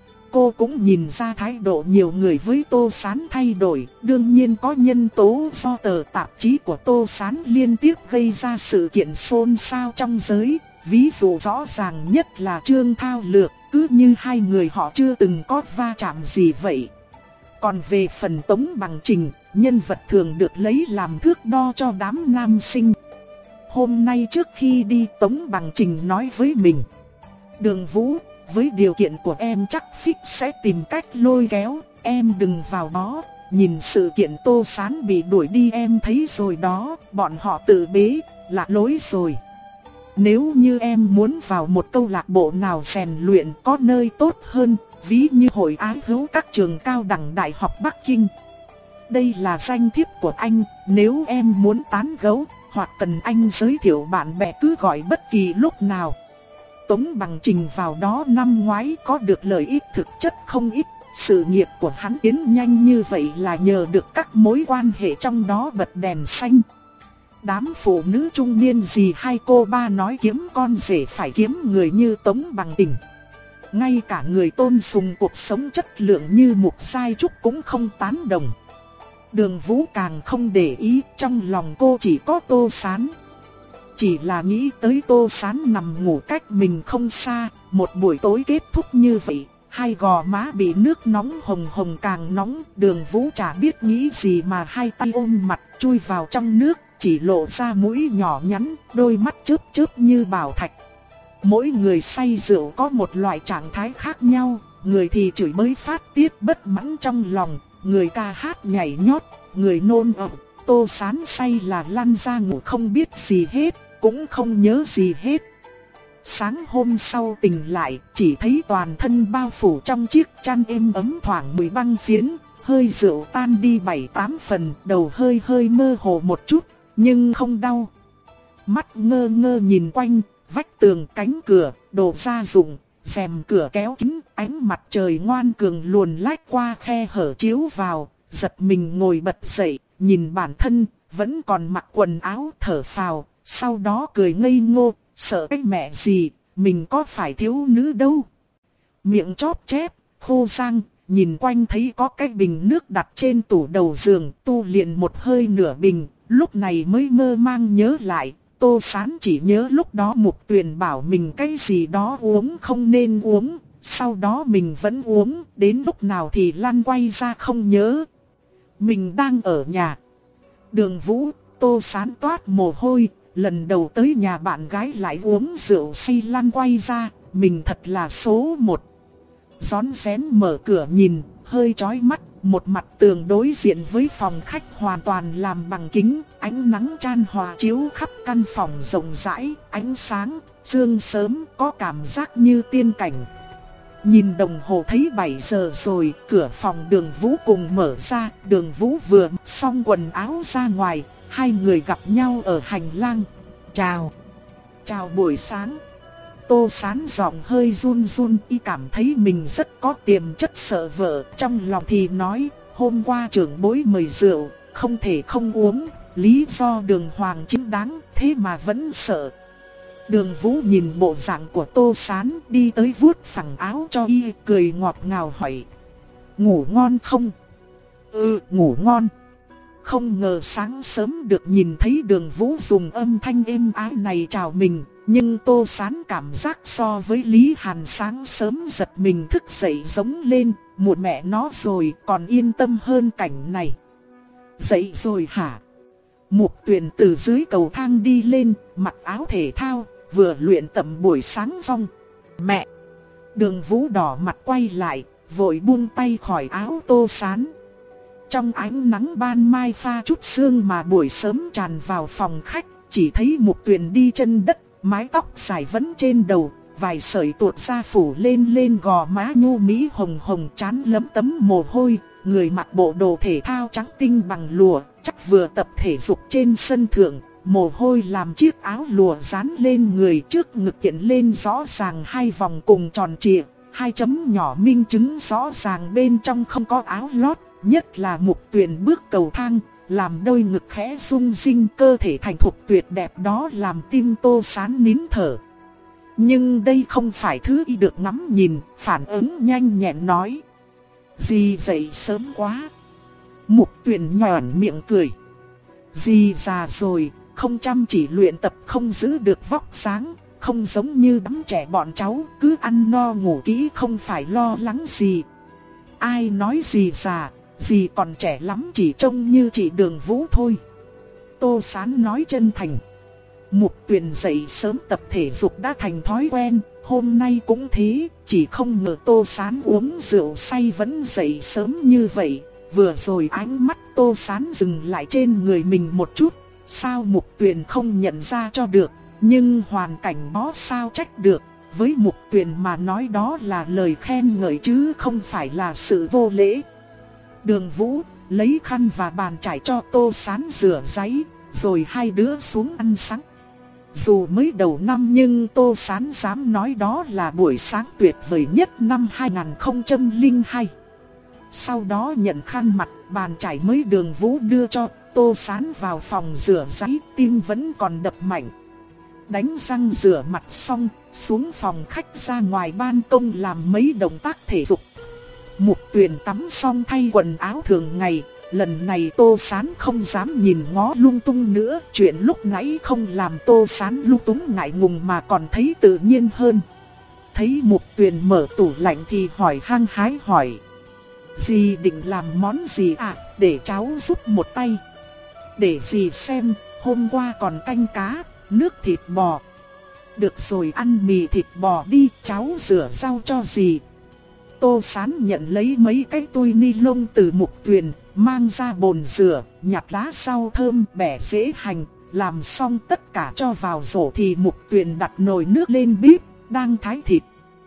Cô cũng nhìn ra thái độ nhiều người với Tô Sán thay đổi, đương nhiên có nhân tố do tờ tạp chí của Tô Sán liên tiếp gây ra sự kiện xôn xao trong giới, ví dụ rõ ràng nhất là Trương Thao Lược, cứ như hai người họ chưa từng có va chạm gì vậy. Còn về phần Tống Bằng Trình, nhân vật thường được lấy làm thước đo cho đám nam sinh. Hôm nay trước khi đi, Tống Bằng Trình nói với mình: Đường Vũ, với điều kiện của em chắc Phích sẽ tìm cách lôi kéo, em đừng vào đó. Nhìn sự kiện Tô Sán bị đuổi đi em thấy rồi đó, bọn họ tự bế, lạc lối rồi. Nếu như em muốn vào một câu lạc bộ nào rèn luyện có nơi tốt hơn, ví như hội ái hữu các trường cao đẳng đại học Bắc Kinh. Đây là danh thiếp của anh, nếu em muốn tán gẫu hoặc cần anh giới thiệu bạn bè cứ gọi bất kỳ lúc nào. Tống Bằng Trình vào đó năm ngoái có được lợi ích thực chất không ít, sự nghiệp của hắn tiến nhanh như vậy là nhờ được các mối quan hệ trong đó bật đèn xanh. Đám phụ nữ trung niên gì hai cô ba nói kiếm con rể phải kiếm người như Tống Bằng Trình. Ngay cả người tôn sùng cuộc sống chất lượng như Mục Sai Trúc cũng không tán đồng. Đường Vũ càng không để ý, trong lòng cô chỉ có Tô Sán. Chỉ là nghĩ tới Tô Sán nằm ngủ cách mình không xa, một buổi tối kết thúc như vậy, hai gò má bị nước nóng hồng hồng càng nóng, Đường Vũ chả biết nghĩ gì mà hai tay ôm mặt chui vào trong nước, chỉ lộ ra mũi nhỏ nhắn, đôi mắt chớp chớp như bảo thạch. Mỗi người say rượu có một loại trạng thái khác nhau, người thì chửi bới phát tiết bất mãn trong lòng, người ca hát nhảy nhót, người nôn ọe. Tô Sán say là lăn ra ngủ không biết gì hết, cũng không nhớ gì hết. Sáng hôm sau tỉnh lại, chỉ thấy toàn thân bao phủ trong chiếc chăn êm ấm thoảng mùi băng phiến, hơi rượu tan đi bảy tám phần, đầu hơi hơi mơ hồ một chút, nhưng không đau. Mắt ngơ ngơ nhìn quanh, vách tường, cánh cửa, đồ gia dụng, rèm cửa kéo kín, ánh mặt trời ngoan cường luồn lách qua khe hở chiếu vào, giật mình ngồi bật dậy, nhìn bản thân, vẫn còn mặc quần áo thở phào, sau đó cười ngây ngô, sợ cái mẹ gì, mình có phải thiếu nữ đâu. Miệng chóp chép, khô răng, nhìn quanh thấy có cái bình nước đặt trên tủ đầu giường, tu luyện một hơi nửa bình, lúc này mới mơ mang nhớ lại. Tô Sán chỉ nhớ lúc đó Mục Tuyền bảo mình cái gì đó uống không nên uống, sau đó mình vẫn uống, đến lúc nào thì lăn quay ra không nhớ. Mình đang ở nhà. Đường Vũ, Tô Sán toát mồ hôi, lần đầu tới nhà bạn gái lại uống rượu say lăn quay ra, mình thật là số một. Rón rén mở cửa nhìn, hơi chói mắt, một mặt tường đối diện với phòng khách hoàn toàn làm bằng kính, ánh nắng chan hòa chiếu khắp căn phòng rộng rãi, ánh sáng, sương sớm có cảm giác như tiên cảnh. Nhìn đồng hồ thấy bảy giờ rồi, cửa phòng Đường Vũ cùng mở ra, Đường Vũ vừa xong quần áo ra ngoài, hai người gặp nhau ở hành lang. Chào. Chào buổi sáng. Tô Sán giọng hơi run run, y cảm thấy mình rất có tiềm chất sợ vợ, trong lòng thì nói, hôm qua trưởng bối mời rượu, không thể không uống, lý do đường hoàng chính đáng, thế mà vẫn sợ. Đường Vũ nhìn bộ dạng của Tô Sán, đi tới vuốt phẳng áo cho y, cười ngọt ngào hỏi: ngủ ngon không? Ừ, ngủ ngon. Không ngờ sáng sớm được nhìn thấy Đường Vũ dùng âm thanh êm ái này chào mình, nhưng Tô Sán cảm giác so với Lý Hàn sáng sớm giật mình thức dậy giống lên, muộn mẹ nó rồi, còn yên tâm hơn cảnh này. Dậy rồi hả? Mục Tuyền từ dưới cầu thang đi lên, mặc áo thể thao, vừa luyện tập buổi sáng xong. Mẹ! Đường Vũ đỏ mặt quay lại, vội buông tay khỏi áo Tô Sán. Trong ánh nắng ban mai pha chút sương mà buổi sớm tràn vào phòng khách, chỉ thấy Mục Tuyền đi chân đất, mái tóc dài vấn trên đầu, vài sợi tuột ra phủ lên lên gò má nhu mỹ hồng hồng, trán lấm tấm mồ hôi, người mặc bộ đồ thể thao trắng tinh bằng lụa, chắc vừa tập thể dục trên sân thượng, mồ hôi làm chiếc áo lụa dán lên người, trước ngực hiện lên rõ ràng hai vòng cùng tròn trịa, hai chấm nhỏ minh chứng rõ ràng bên trong không có áo lót, nhất là Mục Tuyền bước cầu thang, làm đôi ngực khẽ rung rinh, cơ thể thành thục tuyệt đẹp đó làm tim Tô Sán nín thở. Nhưng đây không phải thứ y được ngắm nhìn, phản ứng nhanh nhẹn nói. Dì dậy sớm quá. Mục Tuyền nhòn miệng cười. Dì già rồi, không chăm chỉ luyện tập, không giữ được vóc dáng, không giống như đám trẻ bọn cháu, cứ ăn no ngủ kỹ không phải lo lắng gì. Ai nói dì già, dì còn trẻ lắm, chỉ trông như chị Đường Vũ thôi. Tô Sán nói chân thành. Mục Tuyền dậy sớm tập thể dục đã thành thói quen, hôm nay cũng thế, chỉ không ngờ Tô Sán uống rượu say vẫn dậy sớm như vậy. Vừa rồi ánh mắt Tô Sán dừng lại trên người mình một chút, sao Mục Tuyền không nhận ra cho được, nhưng hoàn cảnh đó sao trách được, với Mục Tuyền mà nói đó là lời khen ngợi chứ không phải là sự vô lễ. Đường Vũ lấy khăn và bàn chải cho Tô Sán rửa ráy, rồi hai đứa xuống ăn sáng. Dù mới đầu năm nhưng Tô Sán dám nói đó là buổi sáng tuyệt vời nhất năm hai không không hai. Sau đó nhận khăn mặt, bàn chải mới Đường Vũ đưa cho, Tô Sán vào phòng rửa ráy, tim vẫn còn đập mạnh. Đánh răng rửa mặt xong, xuống phòng khách ra ngoài ban công làm mấy động tác thể dục. Mục Tuyền tắm xong thay quần áo thường ngày, lần này Tô Sán không dám nhìn ngó lung tung nữa, chuyện lúc nãy không làm Tô Sán lung túng ngại ngùng mà còn thấy tự nhiên hơn. Thấy Mục Tuyền mở tủ lạnh thì hỏi hăng hái hỏi. Dì định làm món gì à, để cháu giúp một tay. Để dì xem, hôm qua còn canh cá, nước thịt bò. Được rồi, ăn mì thịt bò đi, cháu rửa rau cho dì. Tô Sán nhận lấy mấy cái túi ni lông từ Mục Tuyền, mang ra bồn rửa, nhặt lá rau thơm, bẻ rễ hành, làm xong tất cả cho vào rổ thì Mục Tuyền đặt nồi nước lên bếp, đang thái thịt.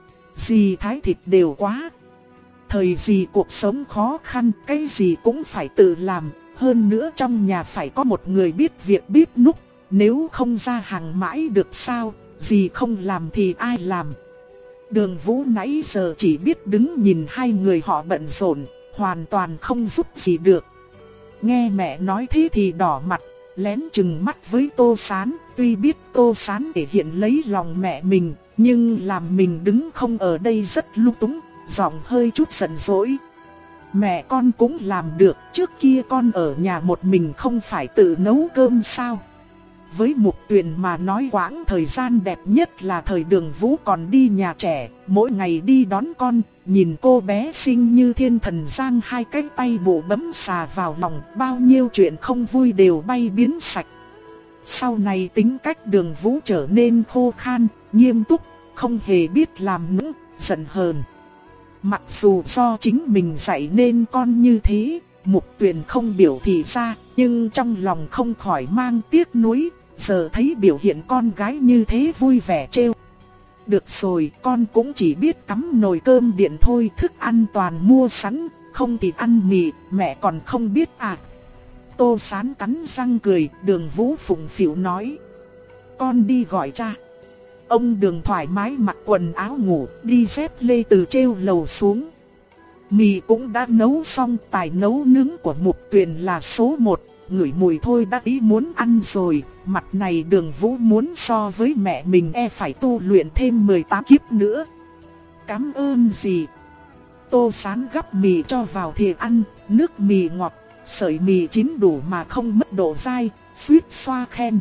Dì thái thịt đều quá. Thời dì cuộc sống khó khăn, cái gì cũng phải tự làm, hơn nữa trong nhà phải có một người biết việc bếp núc, nếu không ra hàng mãi được sao, dì không làm thì ai làm. Đường Vũ nãy giờ chỉ biết đứng nhìn hai người họ bận rộn, hoàn toàn không giúp gì được. Nghe mẹ nói thế thì đỏ mặt, lén chừng mắt với Tô Sán, tuy biết Tô Sán thể hiện lấy lòng mẹ mình, nhưng làm mình đứng không ở đây rất lung túng, giọng hơi chút giận dỗi. Mẹ con cũng làm được, trước kia con ở nhà một mình không phải tự nấu cơm sao? Với Mục Tuyền mà nói quãng thời gian đẹp nhất là thời Đường Vũ còn đi nhà trẻ, mỗi ngày đi đón con, nhìn cô bé xinh như thiên thần giang hai cái tay bộ bấm xà vào lòng, bao nhiêu chuyện không vui đều bay biến sạch. Sau này tính cách Đường Vũ trở nên khô khan, nghiêm túc, không hề biết làm nũng, giận hờn. Mặc dù do chính mình dạy nên con như thế, Mục Tuyền không biểu thị ra, nhưng trong lòng không khỏi mang tiếc nuối. Giờ thấy biểu hiện con gái như thế vui vẻ trêu. Được rồi, con cũng chỉ biết cắm nồi cơm điện thôi, thức ăn toàn mua sẵn, không thì ăn mì, mẹ còn không biết à. Tô Sán cắn răng cười, Đường Vũ phụng phịu nói. Con đi gọi cha. Ông Đường thoải mái mặc quần áo ngủ, đi dép lê từ treo lầu xuống. Mì cũng đã nấu xong, tài nấu nướng của Mục Tuyền là số một, ngửi mùi thôi đã ý muốn ăn rồi. Mặt này Đường Vũ muốn so với mẹ mình e phải tu luyện thêm mười tám kiếp nữa. Cảm ơn dì. Tô Sán gắp mì cho vào thìa ăn, nước mì ngọt, sợi mì chín đủ mà không mất độ dai, suýt xoa khen.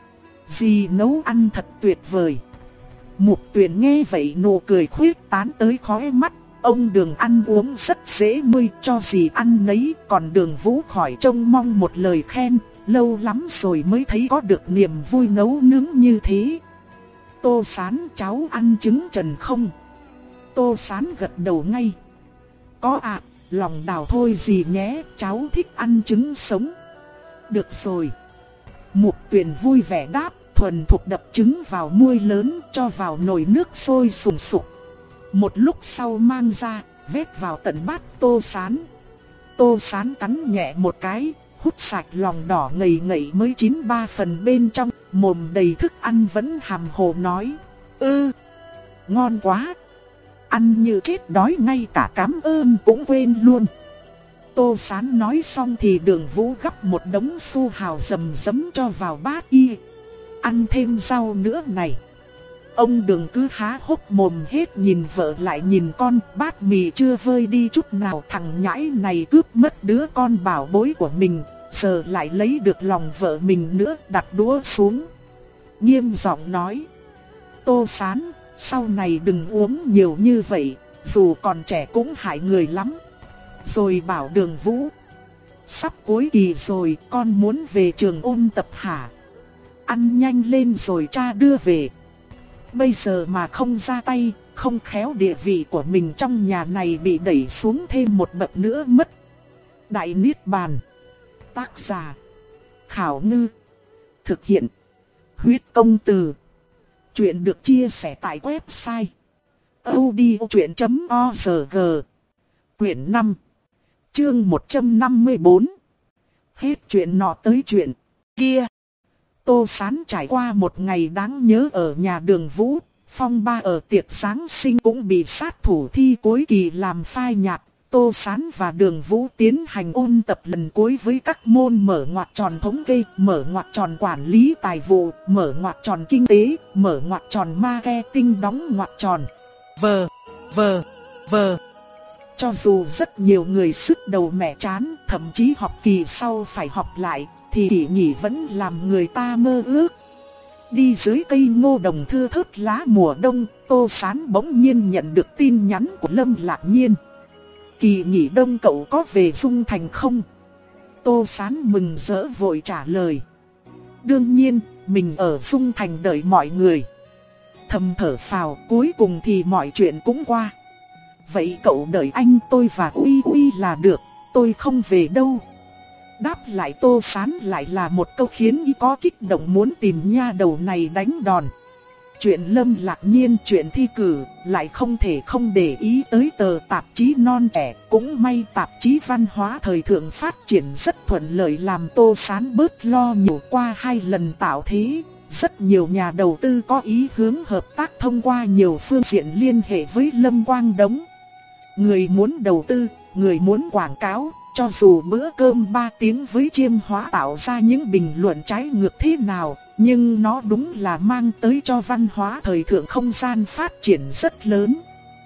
Dì nấu ăn thật tuyệt vời. Mục Tuyền nghe vậy nụ cười khuyết tán tới khóe mắt. Ông Đường ăn uống rất dễ nuôi, cho dì ăn nấy, còn Đường Vũ khỏi trông mong một lời khen. Lâu lắm rồi mới thấy có được niềm vui nấu nướng như thế. Tô Sán, cháu ăn trứng trần không? Tô Sán gật đầu ngay. Có ạ, à, lòng đào thôi dì nhé, cháu thích ăn trứng sống. Được rồi. Mục Tuyền vui vẻ đáp, thuần thục đập trứng vào muôi lớn, cho vào nồi nước sôi sùng sục. Một lúc sau mang ra, vét vào tận bát Tô Sán. Tô Sán cắn nhẹ một cái, hút sạch lòng đỏ ngậy ngậy mới chín ba phần bên trong, mồm đầy thức ăn vẫn hàm hồ nói. Ư, ngon quá. ăn như chết đói ngay cả cảm ơn cũng quên luôn. Tô Sán nói xong thì Đường Vũ gắp một đống su hào rầm rấm cho vào bát y. Ăn thêm rau nữa này. Ông Đường cứ há hốc mồm hết nhìn vợ lại nhìn con, bát mì chưa vơi đi chút nào. Thằng nhãi này cướp mất đứa con bảo bối của mình, giờ lại lấy được lòng vợ mình nữa. Đặt đũa xuống, nghiêm giọng nói: Tô Sán, sau này đừng uống nhiều như vậy, dù còn trẻ cũng hại người lắm. Rồi bảo Đường Vũ: sắp cuối kỳ rồi, con muốn về trường ôn tập hả? Ăn nhanh lên rồi cha đưa về. Bây giờ mà không ra tay, không khéo địa vị của mình trong nhà này bị đẩy xuống thêm một bậc nữa mất. Đại Niết Bàn. Tác giả: Khảo Ngư. Thực hiện: Huyết Công Từ. Chuyện được chia sẻ tại website audiochuyện chấm org. Quyển năm, chương một trăm năm mươi tư. Hết chuyện nọ tới chuyện kia. Tô Sán trải qua một ngày đáng nhớ ở nhà Đường Vũ. Phong ba ở tiệc Giáng sinh cũng bị sát thủ thi cuối kỳ làm phai nhạt. Tô Sán và Đường Vũ tiến hành ôn tập lần cuối với các môn mở ngoặc tròn thống kê, mở ngoặc tròn quản lý tài vụ, mở ngoặc tròn kinh tế, mở ngoặc tròn marketing, đóng ngoặc tròn vờ, vờ, vờ. Cho dù rất nhiều người sứt đầu mẻ chán, thậm chí học kỳ sau phải học lại, thì kỳ nghỉ vẫn làm người ta mơ ước. Đi dưới cây ngô đồng thưa thớt lá mùa đông, Tô Sán bỗng nhiên nhận được tin nhắn của Lâm Lạc Nhiên. Kỳ nghỉ đông cậu có về Dung Thành không? Tô Sán mừng rỡ vội trả lời: đương nhiên, mình ở Dung Thành đợi mọi người. Thầm thở phào, cuối cùng thì mọi chuyện cũng qua. Vậy cậu đợi anh tôi và Uy Uy là được, tôi không về đâu. Đáp lại Tô Sán lại là một câu khiến y có kích động muốn tìm nha đầu này đánh đòn. Chuyện Lâm Lạc Nhiên, chuyện thi cử, lại không thể không để ý tới tờ tạp chí non trẻ. Cũng may tạp chí văn hóa thời thượng phát triển rất thuận lợi làm Tô Sán bớt lo nhiều. Qua hai lần tạo thế, rất nhiều nhà đầu tư có ý hướng hợp tác thông qua nhiều phương diện liên hệ với Lâm Quang Đống. Người muốn đầu tư, người muốn quảng cáo. Cho dù bữa cơm ba tiếng với Chiêm Hóa tạo ra những bình luận trái ngược thế nào, nhưng nó đúng là mang tới cho văn hóa thời thượng không gian phát triển rất lớn.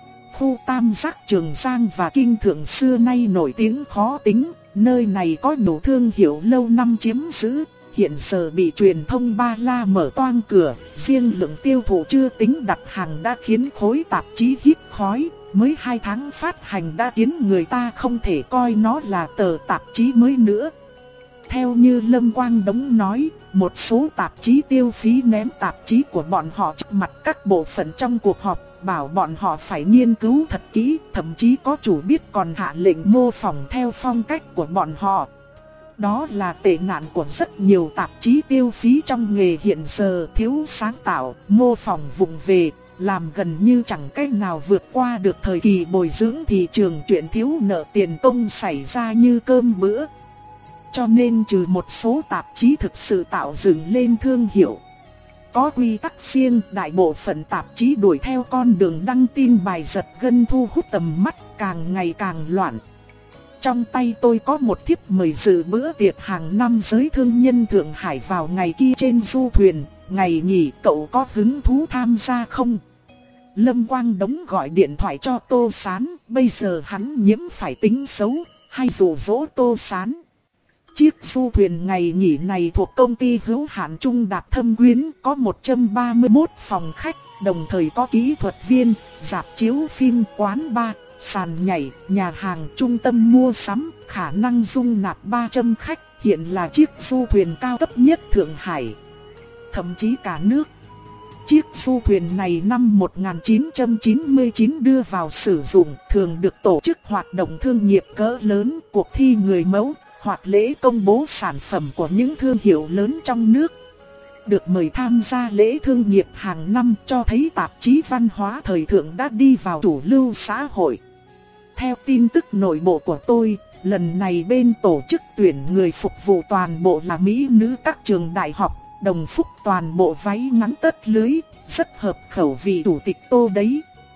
Khu Tam Giác Trường Giang và Kinh Thượng xưa nay nổi tiếng khó tính, nơi này có nhiều thương hiệu lâu năm chiếm giữ, hiện giờ bị truyền thông Ba La mở toang cửa, riêng lượng tiêu thụ chưa tính đặt hàng đã khiến khối tạp chí hít khói. Mới hai tháng phát hành đã khiến người ta không thể coi nó là tờ tạp chí mới nữa. Theo như Lâm Quang Đống nói, một số tạp chí tiêu phí ném tạp chí của bọn họ trước mặt các bộ phận trong cuộc họp, bảo bọn họ phải nghiên cứu thật kỹ, thậm chí có chủ biết còn hạ lệnh mô phỏng theo phong cách của bọn họ. Đó là tệ nạn của rất nhiều tạp chí tiêu phí trong nghề hiện giờ, thiếu sáng tạo, mô phỏng vụng về, làm gần như chẳng cách nào vượt qua được thời kỳ bồi dưỡng thị trường, chuyện thiếu nợ tiền công xảy ra như cơm bữa. Cho nên trừ một số tạp chí thực sự tạo dựng lên thương hiệu, có quy tắc riêng, đại bộ phận tạp chí đuổi theo con đường đăng tin bài giật gân thu hút tầm mắt, càng ngày càng loạn. Trong tay tôi có một thiếp mời dự bữa tiệc hàng năm giới thương nhân Thượng Hải vào ngày kia trên du thuyền, ngày nghỉ, cậu có hứng thú tham gia không? Lâm Quang Đống gọi điện thoại cho Tô Sán, bây giờ hắn nhiễm phải tính xấu, hay dụ dỗ Tô Sán. Chiếc du thuyền ngày nghỉ này thuộc công ty hữu hạn Trung Đạp Thâm Quyến, có một trăm ba mươi mốt phòng khách, đồng thời có kỹ thuật viên, rạp chiếu phim, quán bar, sàn nhảy, nhà hàng, trung tâm mua sắm, khả năng dung nạp ba trăm khách, hiện là chiếc du thuyền cao cấp nhất Thượng Hải, thậm chí cả nước. Chiếc du thuyền này năm một nghìn chín trăm chín mươi chín đưa vào sử dụng, thường được tổ chức hoạt động thương nghiệp cỡ lớn, cuộc thi người mẫu, hoặc lễ công bố sản phẩm của những thương hiệu lớn trong nước. Được mời tham gia lễ thương nghiệp hàng năm cho thấy tạp chí văn hóa thời thượng đã đi vào chủ lưu xã hội. Theo tin tức nội bộ của tôi, lần này bên tổ chức tuyển người phục vụ toàn bộ là mỹ nữ các trường đại học, đồng phúc toàn bộ váy ngắn tất lưới, rất hợp khẩu vị chủ tịch Tô đấy.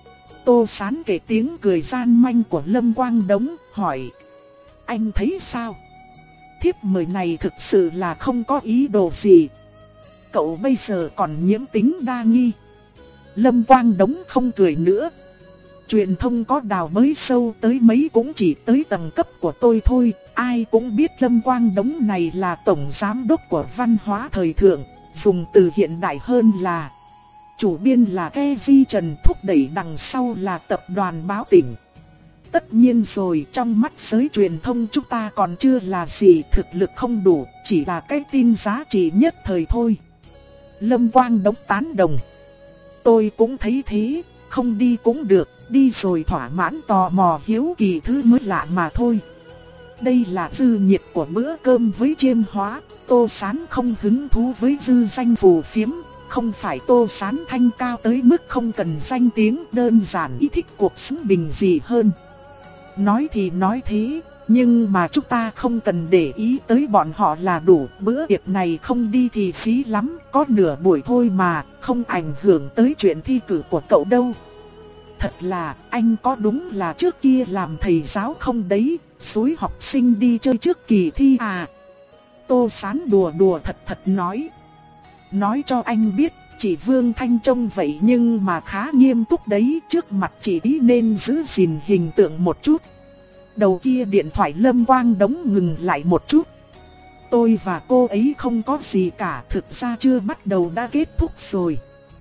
Tô Sán kể tiếng cười gian manh của Lâm Quang Đống, hỏi. Anh thấy sao? Thiếp mời này thực sự là không có ý đồ gì. Cậu bây giờ còn nhiễm tính đa nghi. Lâm Quang Đống không cười nữa. Truyền thông có đào bới sâu tới mấy cũng chỉ tới tầng cấp của tôi thôi. Ai cũng biết Lâm Quang Đống này là tổng giám đốc của văn hóa thời thượng. Dùng từ hiện đại hơn là chủ biên là Ke Vi Trần, thúc đẩy đằng sau là tập đoàn Báo Tỉnh. Tất nhiên rồi, trong mắt giới truyền thông chúng ta còn chưa là gì, thực lực không đủ, chỉ là cái tin giá trị nhất thời thôi. Lâm Quang Đống tán đồng. Tôi cũng thấy thế, không đi cũng được, đi rồi thỏa mãn tò mò hiếu kỳ thứ mới lạ mà thôi. Đây là dư nhiệt của bữa cơm với chiêm hóa, Tô Sán không hứng thú với dư danh phù phiếm. Không phải Tô Sán thanh cao tới mức không cần danh tiếng, đơn giản ý thích cuộc sống bình dị hơn. Nói thì nói thế, nhưng mà chúng ta không cần để ý tới bọn họ là đủ. Bữa tiệc này không đi thì phí lắm, có nửa buổi thôi mà, không ảnh hưởng tới chuyện thi cử của cậu đâu. Thật là, anh có đúng là trước kia làm thầy giáo không đấy, xúi học sinh đi chơi trước kỳ thi à? Tô Sán đùa đùa thật thật nói. Nói cho anh biết, chị Vương Thanh trông vậy nhưng mà khá nghiêm túc đấy, trước mặt chị ý nên giữ gìn hình tượng một chút. Đầu kia điện thoại Lâm Quang Đống ngừng lại một chút. Tôi và cô ấy không có gì cả, thực ra chưa bắt đầu đã kết thúc rồi.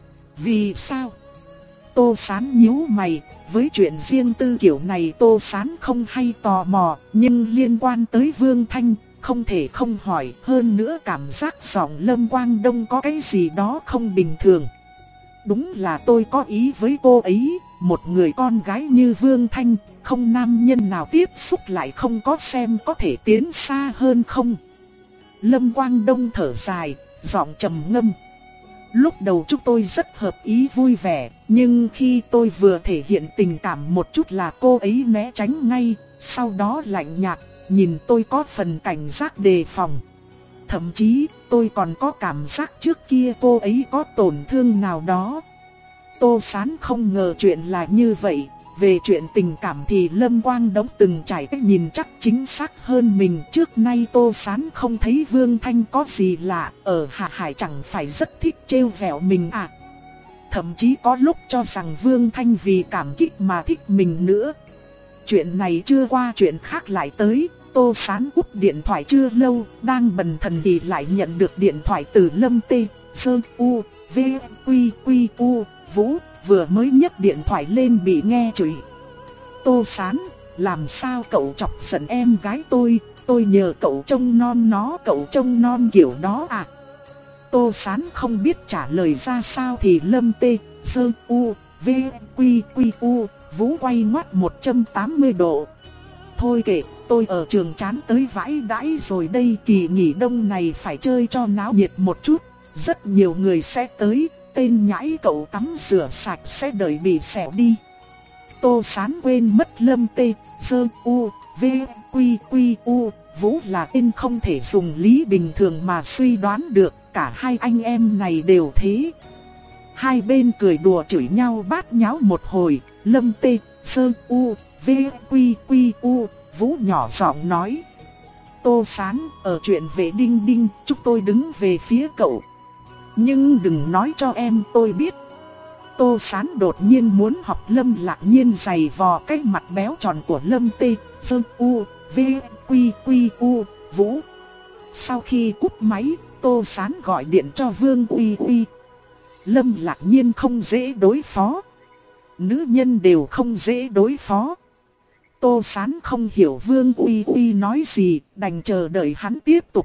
Vì sao? Tô Sán nhíu mày, với chuyện riêng tư kiểu này Tô Sán không hay tò mò, nhưng liên quan tới Vương Thanh, không thể không hỏi. Hơn nữa cảm giác giọng Lâm Quang Đông có cái gì đó không bình thường. Đúng là tôi có ý với cô ấy, một người con gái như Vương Thanh, không nam nhân nào tiếp xúc lại không có xem có thể tiến xa hơn không. Lâm Quang Đông thở dài, giọng trầm ngâm. Lúc đầu chúng tôi rất hợp ý vui vẻ, nhưng khi tôi vừa thể hiện tình cảm một chút là cô ấy né tránh ngay, sau đó lạnh nhạt, nhìn tôi có phần cảnh giác đề phòng. Thậm chí tôi còn có cảm giác trước kia cô ấy có tổn thương nào đó. Tô Sán không ngờ chuyện là như vậy. Về chuyện tình cảm thì Lâm Quang Đống từng trải cách nhìn chắc chính xác hơn mình. Trước nay Tô Sán không thấy Vương Thanh có gì lạ, ở Hạ Hải chẳng phải rất thích trêu vẹo mình à. Thậm chí có lúc cho rằng Vương Thanh vì cảm kích mà thích mình nữa. Chuyện này chưa qua chuyện khác lại tới. Tô Sán cúp điện thoại chưa lâu, đang bần thần thì lại nhận được điện thoại từ Lâm Tê, Sơ U, V, Quy, Quy, U, Vũ. Vừa mới nhấc điện thoại lên bị nghe chửi. Tô Sán, làm sao cậu chọc giận em gái tôi, tôi nhờ cậu trông non nó, cậu trông non kiểu đó à? Tô Sán không biết trả lời ra sao thì Lâm Tê, Sơ U, V, Quy, Quy, U, Vũ quay ngoắt một trăm tám mươi độ. Thôi kệ, tôi ở trường chán tới vãi đãi rồi đây, kỳ nghỉ đông này phải chơi cho náo nhiệt một chút, rất nhiều người sẽ tới. Tên nhãi cậu tắm rửa sạch sẽ đợi bị xẻo đi. Tô Sán quên mất Lâm Tê, Sơ U, V, Quy, Quy, U, Vũ là tên không thể dùng lý bình thường mà suy đoán được. Cả hai anh em này đều thế. Hai bên cười đùa chửi nhau bát nháo một hồi. Lâm Tê, Sơ U, V, Quy, Quy, U, Vũ nhỏ giọng nói. Tô Sán, ở chuyện về Đinh Đinh, chúng tôi đứng về phía cậu. Nhưng đừng nói cho em tôi biết. Tô Sán đột nhiên muốn học Lâm Lạc Nhiên giày vò cái mặt béo tròn của Lâm Tê, Sơ U, V, Quy, Quy, U, Vũ. Sau khi cúp máy, Tô Sán gọi điện cho Vương Uy Uy. Lâm Lạc Nhiên không dễ đối phó. Nữ nhân đều không dễ đối phó. Tô Sán không hiểu Vương Uy Uy nói gì, đành chờ đợi hắn tiếp tục.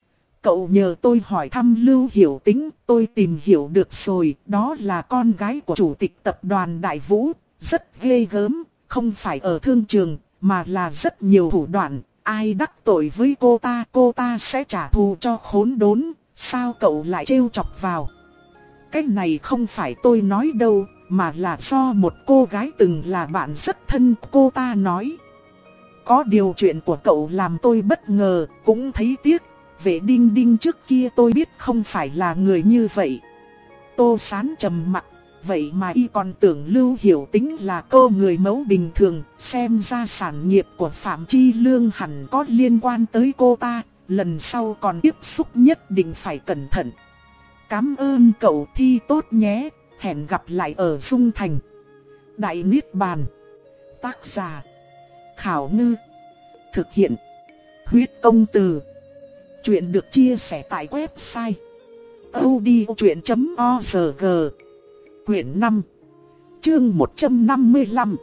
Cậu nhờ tôi hỏi thăm Lưu Hiểu Tĩnh, tôi tìm hiểu được rồi, đó là con gái của chủ tịch tập đoàn Đại Vũ, rất ghê gớm, không phải ở thương trường, mà là rất nhiều thủ đoạn, ai đắc tội với cô ta, cô ta sẽ trả thù cho khốn đốn, sao cậu lại trêu chọc vào. Cái này không phải tôi nói đâu, mà là do một cô gái từng là bạn rất thân cô ta nói. Có điều chuyện của cậu làm tôi bất ngờ, cũng thấy tiếc. Về Đinh Đinh trước kia tôi biết không phải là người như vậy. Tô Sán trầm mặt, vậy mà y còn tưởng Lưu Hiểu Tĩnh là cô người mẫu bình thường, xem ra sản nghiệp của Phạm Chi Lương hẳn có liên quan tới cô ta, lần sau còn tiếp xúc nhất định phải cẩn thận. Cảm ơn cậu, thi tốt nhé, hẹn gặp lại ở Dung Thành. Đại Niết Bàn. Tác giả Khảo Ngư. Thực hiện Huyết Công Từ. Chuyện được chia sẻ tại website audiochuyện chấm org. Quyển năm, chương một trăm năm mươi lăm.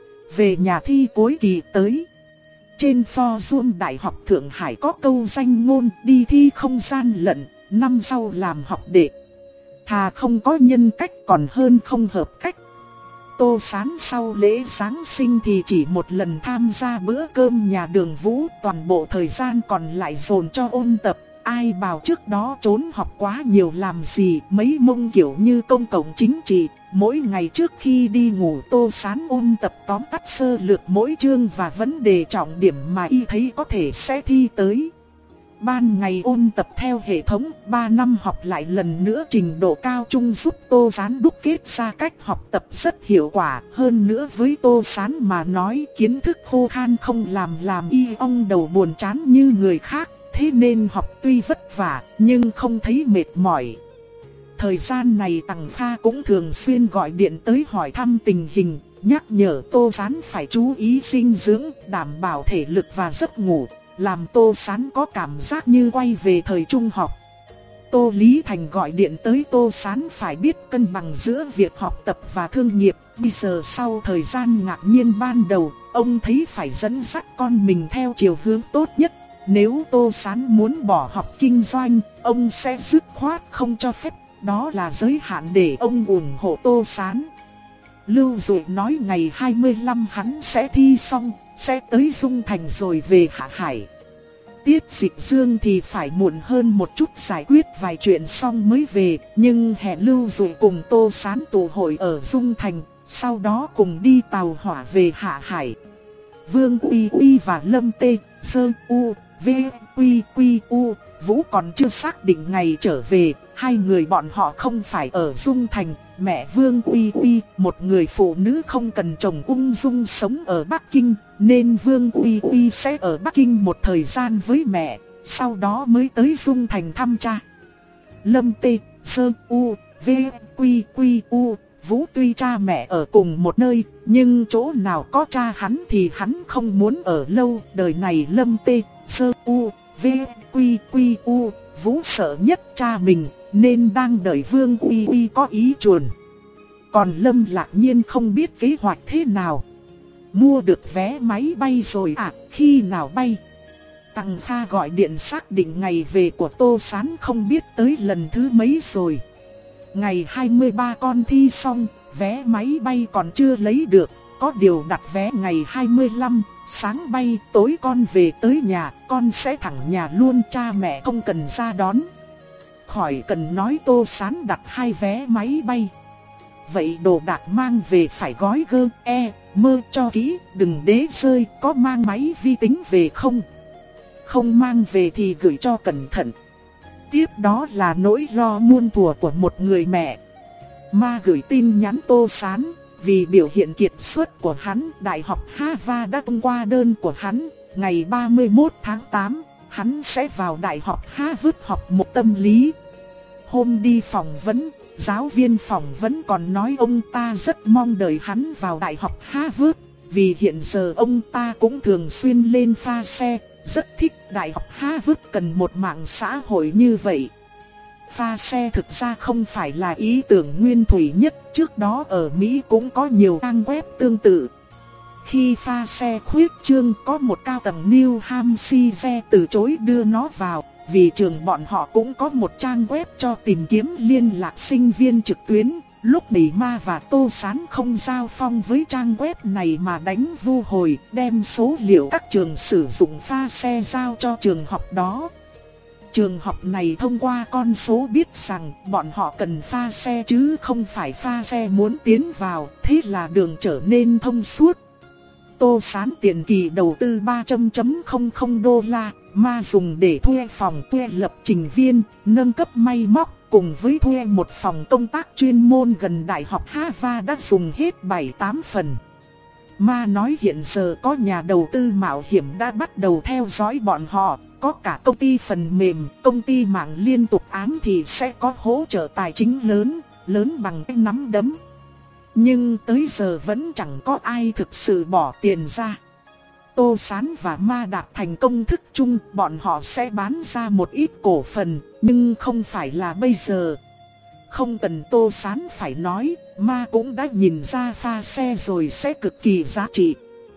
Về nhà thi cuối kỳ tới. Trên forum Đại học Thượng Hải có câu danh ngôn đi thi không gian lận, năm sau làm học đệ. Thà không có nhân cách còn hơn không hợp cách. Tô Sán sau lễ Giáng sinh thì chỉ một lần tham gia bữa cơm nhà Đường Vũ, toàn bộ thời gian còn lại dồn cho ôn tập. Ai bảo trước đó trốn học quá nhiều làm gì, mấy mông kiểu như công cộng chính trị. Mỗi ngày trước khi đi ngủ Tô Sán ôn tập tóm tắt sơ lược mỗi chương và vấn đề trọng điểm mà y thấy có thể sẽ thi tới. Ban ngày ôn tập theo hệ thống, ba năm học lại lần nữa trình độ cao trung giúp Tô Sán đúc kết ra cách học tập rất hiệu quả. Hơn nữa với Tô Sán mà nói kiến thức khô khan không làm làm y ong đầu buồn chán như người khác. Thế nên học tuy vất vả nhưng không thấy mệt mỏi. Thời gian này Tằng Kha cũng thường xuyên gọi điện tới hỏi thăm tình hình, nhắc nhở Tô Sán phải chú ý dinh dưỡng, đảm bảo thể lực và giấc ngủ, làm Tô Sán có cảm giác như quay về thời trung học. Tô Lý Thành gọi điện tới Tô Sán phải biết cân bằng giữa việc học tập và thương nghiệp. Bây giờ sau thời gian ngạc nhiên ban đầu, ông thấy phải dẫn dắt con mình theo chiều hướng tốt nhất. Nếu Tô Sán muốn bỏ học kinh doanh, ông sẽ dứt khoát không cho phép, đó là giới hạn để ông ủng hộ Tô Sán. Lưu Dụ nói ngày hai mươi lăm hắn sẽ thi xong, sẽ tới Dung Thành rồi về Hạ Hải. Tiết Dịch Dương thì phải muộn hơn một chút giải quyết vài chuyện xong mới về, nhưng hẹn Lưu Dụ cùng Tô Sán tụ hội ở Dung Thành, sau đó cùng đi tàu hỏa về Hạ Hải. Vương Uy Uy và Lâm Tê, Sơ U, V, Quy Quy U, Vũ còn chưa xác định ngày trở về, hai người bọn họ không phải ở Dung Thành. Mẹ Vương Uy Uy, một người phụ nữ không cần chồng ung dung sống ở Bắc Kinh, nên Vương Uy Uy sẽ ở Bắc Kinh một thời gian với mẹ, sau đó mới tới Dung Thành thăm cha. Lâm Tê, Sơ U, V, Quy Quy U, Vũ tuy cha mẹ ở cùng một nơi, nhưng chỗ nào có cha hắn thì hắn không muốn ở lâu. Đời này Lâm Tê, Sơ U, V, Quy Quy U, Vũ sợ nhất cha mình, nên đang đợi Vương Uy Uy có ý chuồn. Còn Lâm Lạc Nhiên không biết kế hoạch thế nào. Mua được vé máy bay rồi à, khi nào bay? Tằng Kha gọi điện xác định ngày về của Tô Sán không biết tới lần thứ mấy rồi. Ngày hai mươi ba con thi xong, vé máy bay còn chưa lấy được, có điều đặt vé ngày hai mươi lăm, sáng bay, tối con về tới nhà, con sẽ thẳng nhà luôn, cha mẹ không cần ra đón. Khỏi cần nói, Tô Sán đặt hai vé máy bay. Vậy đồ đạc mang về phải gói gơ, e, mơ cho kỹ, đừng đế rơi, có mang máy vi tính về không? Không mang về thì gửi cho cẩn thận. Tiếp đó là nỗi lo muôn thuở của một người mẹ. Ma gửi tin nhắn Tô Sán, vì biểu hiện kiệt xuất của hắn, Đại học Harvard đã thông qua đơn của hắn. Ngày ba mươi mốt tháng tám, hắn sẽ vào Đại học Harvard học một tâm lý. Hôm đi phỏng vấn, giáo viên phỏng vấn còn nói ông ta rất mong đợi hắn vào Đại học Harvard, vì hiện giờ ông ta cũng thường xuyên lên pha xe, rất thích Đại học Harvard cần một mạng xã hội như vậy. Pha xe thực ra không phải là ý tưởng nguyên thủy nhất, trước đó ở Mỹ cũng có nhiều trang web tương tự. Khi pha xe khuyết trương, có một cao tầng New Hampshire từ chối đưa nó vào, vì trường bọn họ cũng có một trang web cho tìm kiếm liên lạc sinh viên trực tuyến. Lúc Bỉ Ma và Tô Sán không giao phong với trang web này mà đánh vu hồi, đem số liệu các trường sử dụng pha xe giao cho trường học đó. Trường học này thông qua con số biết rằng bọn họ cần pha xe chứ không phải pha xe muốn tiến vào, thế là đường trở nên thông suốt. Tô Sán tiền kỳ đầu tư ba trăm nghìn đô la, Ma dùng để thuê phòng, thuê lập trình viên, nâng cấp máy móc, cùng với thuê một phòng công tác chuyên môn gần Đại học Harvard đã dùng hết bảy tám phần. Ma nói hiện giờ có nhà đầu tư mạo hiểm đã bắt đầu theo dõi bọn họ, có cả công ty phần mềm, công ty mạng liên tục ám thì sẽ có hỗ trợ tài chính lớn, lớn bằng cái nắm đấm. Nhưng tới giờ vẫn chẳng có ai thực sự bỏ tiền ra. Tô Sán và Ma đạt thành công thức chung, bọn họ sẽ bán ra một ít cổ phần, nhưng không phải là bây giờ. Không cần Tô Sán phải nói, Ma cũng đã nhìn ra pha xe rồi sẽ cực kỳ giá trị.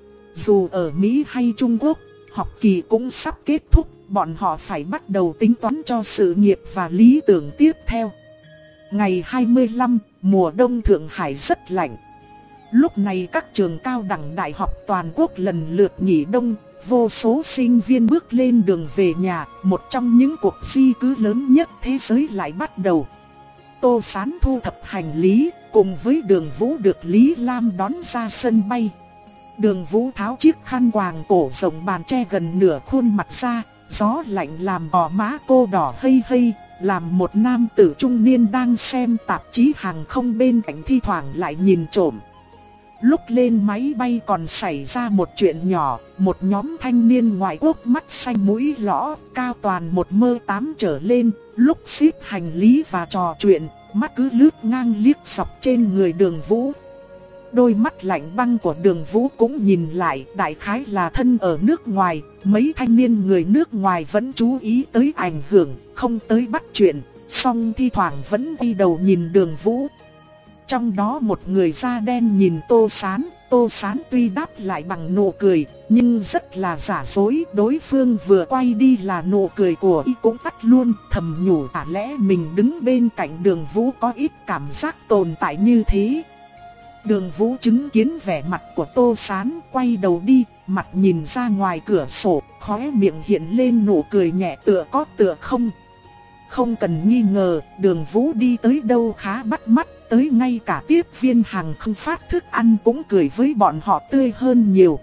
Dù ở Mỹ hay Trung Quốc, học kỳ cũng sắp kết thúc, bọn họ phải bắt đầu tính toán cho sự nghiệp và lý tưởng tiếp theo. Ngày hai mươi lăm, mùa đông Thượng Hải rất lạnh. Lúc này các trường cao đẳng đại học toàn quốc lần lượt nghỉ đông, vô số sinh viên bước lên đường về nhà, một trong những cuộc di cư lớn nhất thế giới lại bắt đầu. Tô Sán thu thập hành lý, cùng với Đường Vũ được Lý Lam đón ra sân bay. Đường Vũ tháo chiếc khăn quàng cổ rộng bàn che gần nửa khuôn mặt ra, gió lạnh làm gò má cô đỏ hây hây, làm một nam tử trung niên đang xem tạp chí hàng không bên cạnh thi thoảng lại nhìn trộm. Lúc lên máy bay còn xảy ra một chuyện nhỏ, một nhóm thanh niên ngoại quốc mắt xanh mũi lõ, cao toàn một mơ tám trở lên, lúc xếp hành lý và trò chuyện, mắt cứ lướt ngang liếc dọc trên người Đường Vũ. Đôi mắt lạnh băng của Đường Vũ cũng nhìn lại, đại khái là thân ở nước ngoài, mấy thanh niên người nước ngoài vẫn chú ý tới ảnh hưởng, không tới bắt chuyện, song thi thoảng vẫn đi đầu nhìn Đường Vũ. Trong đó một người da đen nhìn Tô Sán, Tô Sán tuy đáp lại bằng nụ cười, nhưng rất là giả dối, đối phương vừa quay đi là nụ cười của y cũng tắt luôn, thầm nhủ à lẽ mình đứng bên cạnh Đường Vũ có ít cảm giác tồn tại như thế. Đường Vũ chứng kiến vẻ mặt của Tô Sán, quay đầu đi, mặt nhìn ra ngoài cửa sổ, khóe miệng hiện lên nụ cười nhẹ tựa có tựa không. Không cần nghi ngờ, Đường Vũ đi tới đâu khá bắt mắt, tới ngay cả tiếp viên hàng không phát thức ăn cũng cười với bọn họ tươi hơn nhiều.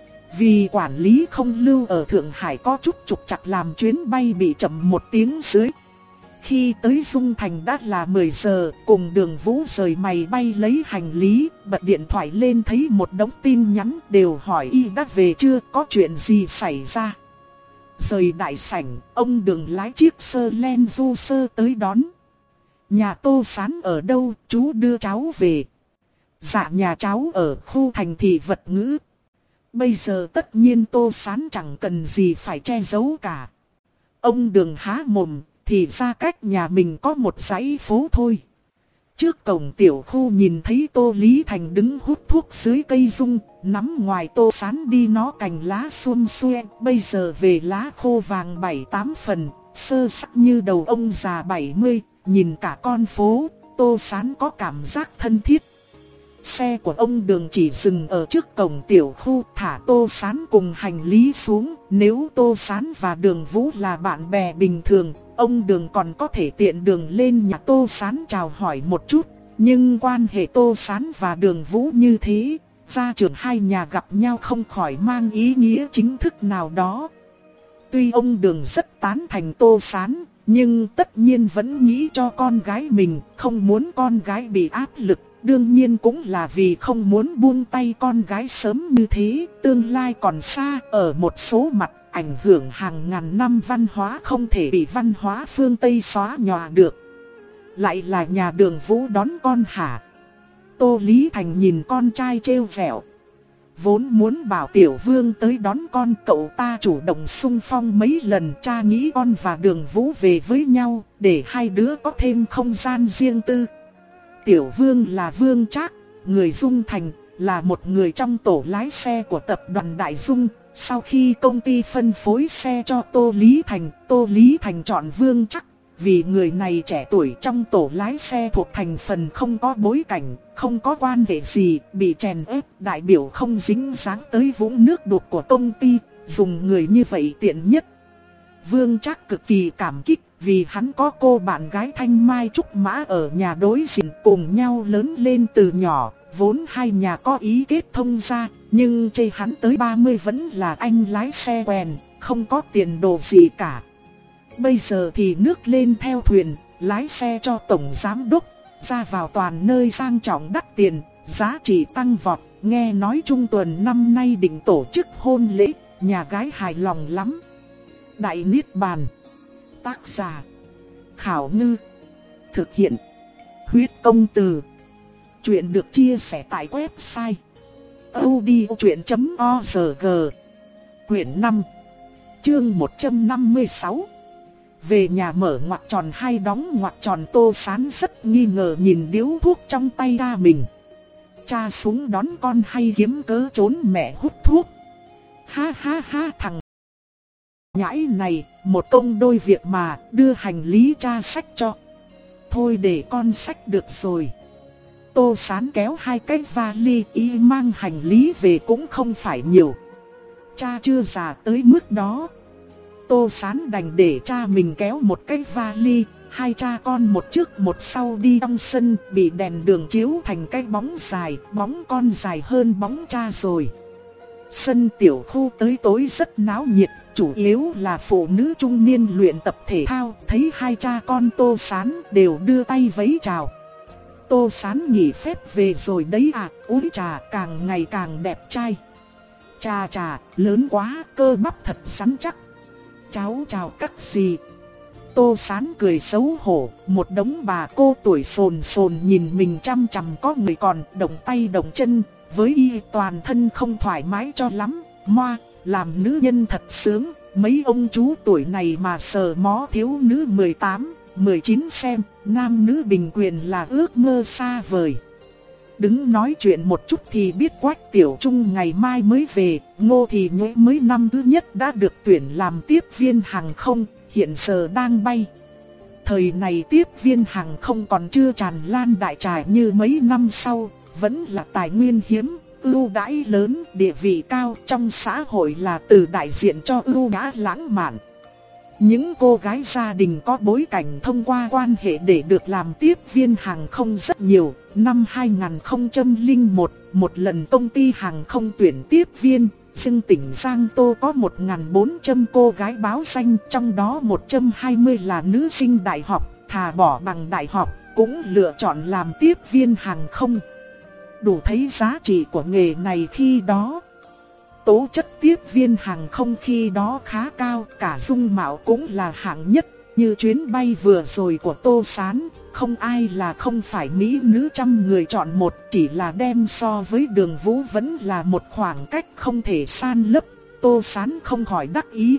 Vì quản lý không lưu ở Thượng Hải có chút trục trặc làm chuyến bay bị chậm một tiếng dưới. Khi tới Dung Thành đã là mười giờ, cùng Đường Vũ rời máy bay lấy hành lý, bật điện thoại lên thấy một đống tin nhắn đều hỏi y đã về chưa, có chuyện gì xảy ra. Rời đại sảnh, ông Đường lái chiếc sơ len du sơ tới đón. Nhà Tô Sán ở đâu, chú đưa cháu về. Dạ nhà cháu ở khu thành thị vật ngữ. Bây giờ tất nhiên Tô Sán chẳng cần gì phải che giấu cả. Ông Đường há mồm, thì ra cách nhà mình có một dãy phố thôi. Trước cổng tiểu khu nhìn thấy Tô Lý Thành đứng hút thuốc dưới cây dung, nắm ngoài Tô Sán đi nó cành lá xum xuê, bây giờ về lá khô vàng bảy tám phần, sơ sắc như đầu ông già bảy mươi, nhìn cả con phố, Tô Sán có cảm giác thân thiết. Xe của ông Đường chỉ dừng ở trước cổng tiểu khu, thả Tô Sán cùng hành lý xuống, nếu Tô Sán và Đường Vũ là bạn bè bình thường, ông Đường còn có thể tiện đường lên nhà Tô Sán chào hỏi một chút, nhưng quan hệ Tô Sán và Đường Vũ như thế, gia trưởng hai nhà gặp nhau không khỏi mang ý nghĩa chính thức nào đó. Tuy ông Đường rất tán thành Tô Sán, nhưng tất nhiên vẫn nghĩ cho con gái mình, không muốn con gái bị áp lực. Đương nhiên cũng là vì không muốn buông tay con gái sớm như thế, tương lai còn xa, ở một số mặt ảnh hưởng hàng ngàn năm văn hóa không thể bị văn hóa phương Tây xóa nhòa được. Lại là nhà Đường Vũ đón con hả? Tô Lý Thành nhìn con trai trêu vẹo. Vốn muốn bảo Tiểu Vương tới đón con, cậu ta chủ động xung phong mấy lần, cha nghĩ con và Đường Vũ về với nhau, để hai đứa có thêm không gian riêng tư. Tiểu Vương là Vương Trác, người Dung Thành, là một người trong tổ lái xe của tập đoàn Đại Dung. Sau khi công ty phân phối xe cho Tô Lý Thành, Tô Lý Thành chọn Vương Trác. Vì người này trẻ tuổi trong tổ lái xe thuộc thành phần không có bối cảnh, không có quan hệ gì, bị chèn ép, đại biểu không dính dáng tới vũng nước đục của công ty, dùng người như vậy tiện nhất. Vương Trác cực kỳ cảm kích, vì hắn có cô bạn gái Thanh Mai Trúc Mã ở nhà đối diện, cùng nhau lớn lên từ nhỏ, vốn hai nhà có ý kết thông ra, nhưng chê hắn tới ba mươi vẫn là anh lái xe quèn, không có tiền đồ gì cả. Bây giờ thì nước lên theo thuyền, lái xe cho tổng giám đốc, ra vào toàn nơi sang trọng đắt tiền, giá trị tăng vọt. Nghe nói Trung Tuần năm nay định tổ chức hôn lễ, nhà gái hài lòng lắm. Đại Niết Bàn. Tác giả Khảo Ngư. Thực hiện Huyết Công Từ. Chuyện được chia sẻ tại website audiochuyện chấm org. Quyển năm, chương một trăm năm mươi sáu. Về nhà mở ngoặc tròn hay đóng ngoặc tròn. Tô Sán rất nghi ngờ nhìn điếu thuốc trong tay cha mình. Cha xuống đón con hay kiếm cớ trốn mẹ hút thuốc? Ha ha ha, thằng nhãi này, một công đôi việc mà, đưa hành lý cha xách cho. Thôi để con xách được rồi. Tô Sán kéo hai cái vali, y mang hành lý về cũng không phải nhiều. Cha chưa già tới mức đó. Tô Sán đành để cha mình kéo một cái vali. Hai cha con một trước một sau đi trong sân, bị đèn đường chiếu thành cái bóng dài, bóng con dài hơn bóng cha rồi. Sân tiểu khu tới tối rất náo nhiệt, chủ yếu là phụ nữ trung niên luyện tập thể thao. Thấy hai cha con Tô Sán đều đưa tay vẫy chào. Tô Sán nghỉ phép về rồi đấy à, úi trà, càng ngày càng đẹp trai. Chà chà, lớn quá, cơ bắp thật rắn chắc. Cháu chào các dì. Tô Sán cười xấu hổ, một đống bà cô tuổi sồn sồn nhìn mình chăm chằm, có người còn động tay động chân, với y toàn thân không thoải mái cho lắm. Moa, làm nữ nhân thật sướng, mấy ông chú tuổi này mà sờ mó thiếu nữ mười tám, mười chín xem, nam nữ bình quyền là ước mơ xa vời. Đứng nói chuyện một chút thì biết Quách Tiểu Trung ngày mai mới về, Ngô Thì Nhũy mới năm thứ nhất đã được tuyển làm tiếp viên hàng không, hiện giờ đang bay. Thời này tiếp viên hàng không còn chưa tràn lan đại trà như mấy năm sau, vẫn là tài nguyên hiếm, ưu đãi lớn, địa vị cao trong xã hội là từ đại diện cho ưu nhã lãng mạn. Những cô gái gia đình có bối cảnh thông qua quan hệ để được làm tiếp viên hàng không rất nhiều. Năm hai nghìn không trăm lẻ một, một lần công ty hàng không tuyển tiếp viên, riêng tỉnh Giang Tô có một nghìn bốn trăm cô gái báo danh, trong đó một trăm hai mươi là nữ sinh đại học, thà bỏ bằng đại học, cũng lựa chọn làm tiếp viên hàng không. Đủ thấy giá trị của nghề này khi đó. Tố chất tiếp viên hàng không khi đó khá cao, cả dung mạo cũng là hạng nhất. Như chuyến bay vừa rồi của Tô Sán, không ai là không phải mỹ nữ trăm người chọn một, chỉ là đem so với Đường Vũ vẫn là một khoảng cách không thể san lấp. Tô Sán không khỏi đắc ý.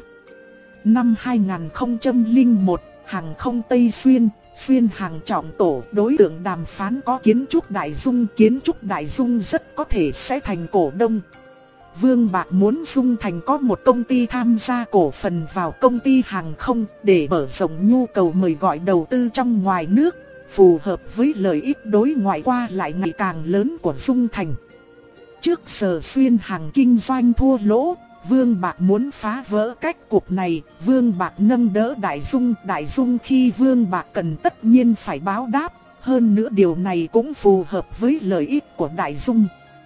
Năm hai nghìn không trăm lẻ một, hàng không Tây Xuyên, xuyên hàng trọng tổ, đối tượng đàm phán có Kiến Trúc Đại Dung. Kiến Trúc Đại Dung rất có thể sẽ thành cổ đông. Vương Bạc muốn Dung Thành có một công ty tham gia cổ phần vào công ty hàng không để mở rộng nhu cầu mời gọi đầu tư trong ngoài nước, phù hợp với lợi ích đối ngoại qua lại ngày càng lớn của Dung Thành. Trước giờ xuyên hàng kinh doanh thua lỗ, Vương Bạc muốn phá vỡ cách cục này. Vương Bạc nâng đỡ Đại Dung. Đại Dung khi Vương Bạc cần tất nhiên phải báo đáp. Hơn nữa điều này cũng phù hợp với lợi ích của Đại Dung.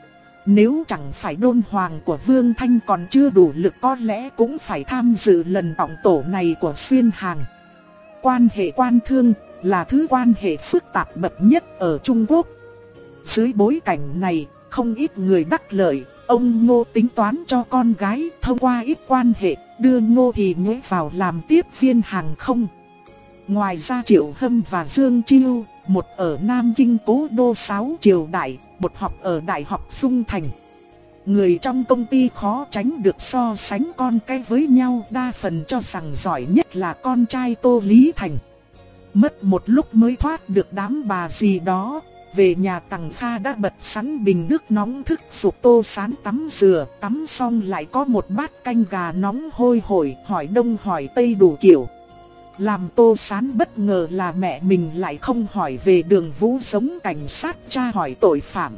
Nếu chẳng phải đôn hoàng của Vương Thanh còn chưa đủ lực, có lẽ cũng phải tham dự lần tổng tổ này của xuyên hàng. Quan hệ quan thương là thứ quan hệ phức tạp bậc nhất ở Trung Quốc. Dưới bối cảnh này, không ít người đắc lợi. Ông Ngô tính toán cho con gái thông qua ít quan hệ, đưa Ngô Thì Nhũy vào làm tiếp viên hàng không. Ngoài ra Triệu Hâm và Dương Chiêu, một ở Nam Kinh cố đô sáu triều đại, một học ở Đại học Dung Thành. Người trong công ty khó tránh được so sánh con cái với nhau, đa phần cho rằng giỏi nhất là con trai Tô Lý Thành. Mất một lúc mới thoát được đám bà gì đó. Về nhà Tằng Kha đã bật sẵn bình nước nóng thức giục Tô Sán tắm rửa, tắm xong lại có một bát canh gà nóng hôi hổi, hỏi đông hỏi tây đủ kiểu. Làm Tô Sán bất ngờ là mẹ mình lại không hỏi về Đường Vũ giống cảnh sát tra hỏi tội phạm.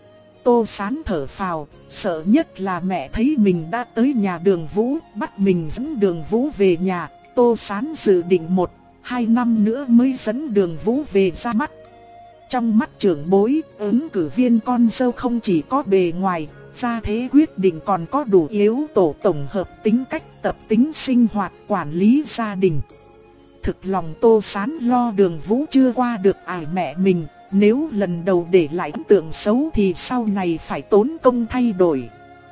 Tô Sán thở phào, sợ nhất là mẹ thấy mình đã tới nhà Đường Vũ, bắt mình dẫn Đường Vũ về nhà. Tô Sán dự định một, hai năm nữa mới dẫn Đường Vũ về ra mắt. Trong mắt trưởng bối, ứng cử viên con dâu không chỉ có bề ngoài, gia thế quyết định còn có đủ yếu tố tổng hợp tính cách, tập tính sinh hoạt, quản lý gia đình. thực lòng Tô Sán lo Đường Vũ chưa qua được ải mẹ mình, nếu lần đầu để lại ấn tượng xấu thì sau này phải tốn công thay đổi.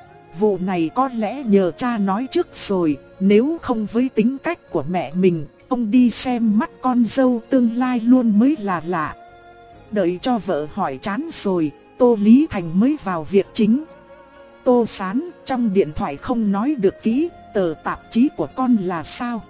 Vụ này có lẽ nhờ cha nói trước rồi, nếu không với tính cách của mẹ mình, ông đi xem mắt con dâu tương lai luôn mới là lạ. Đợi cho vợ hỏi chán rồi, Tô Lý Thành mới vào việc chính. Tô Sán, trong điện thoại không nói được kỹ, tờ tạp chí của con là sao?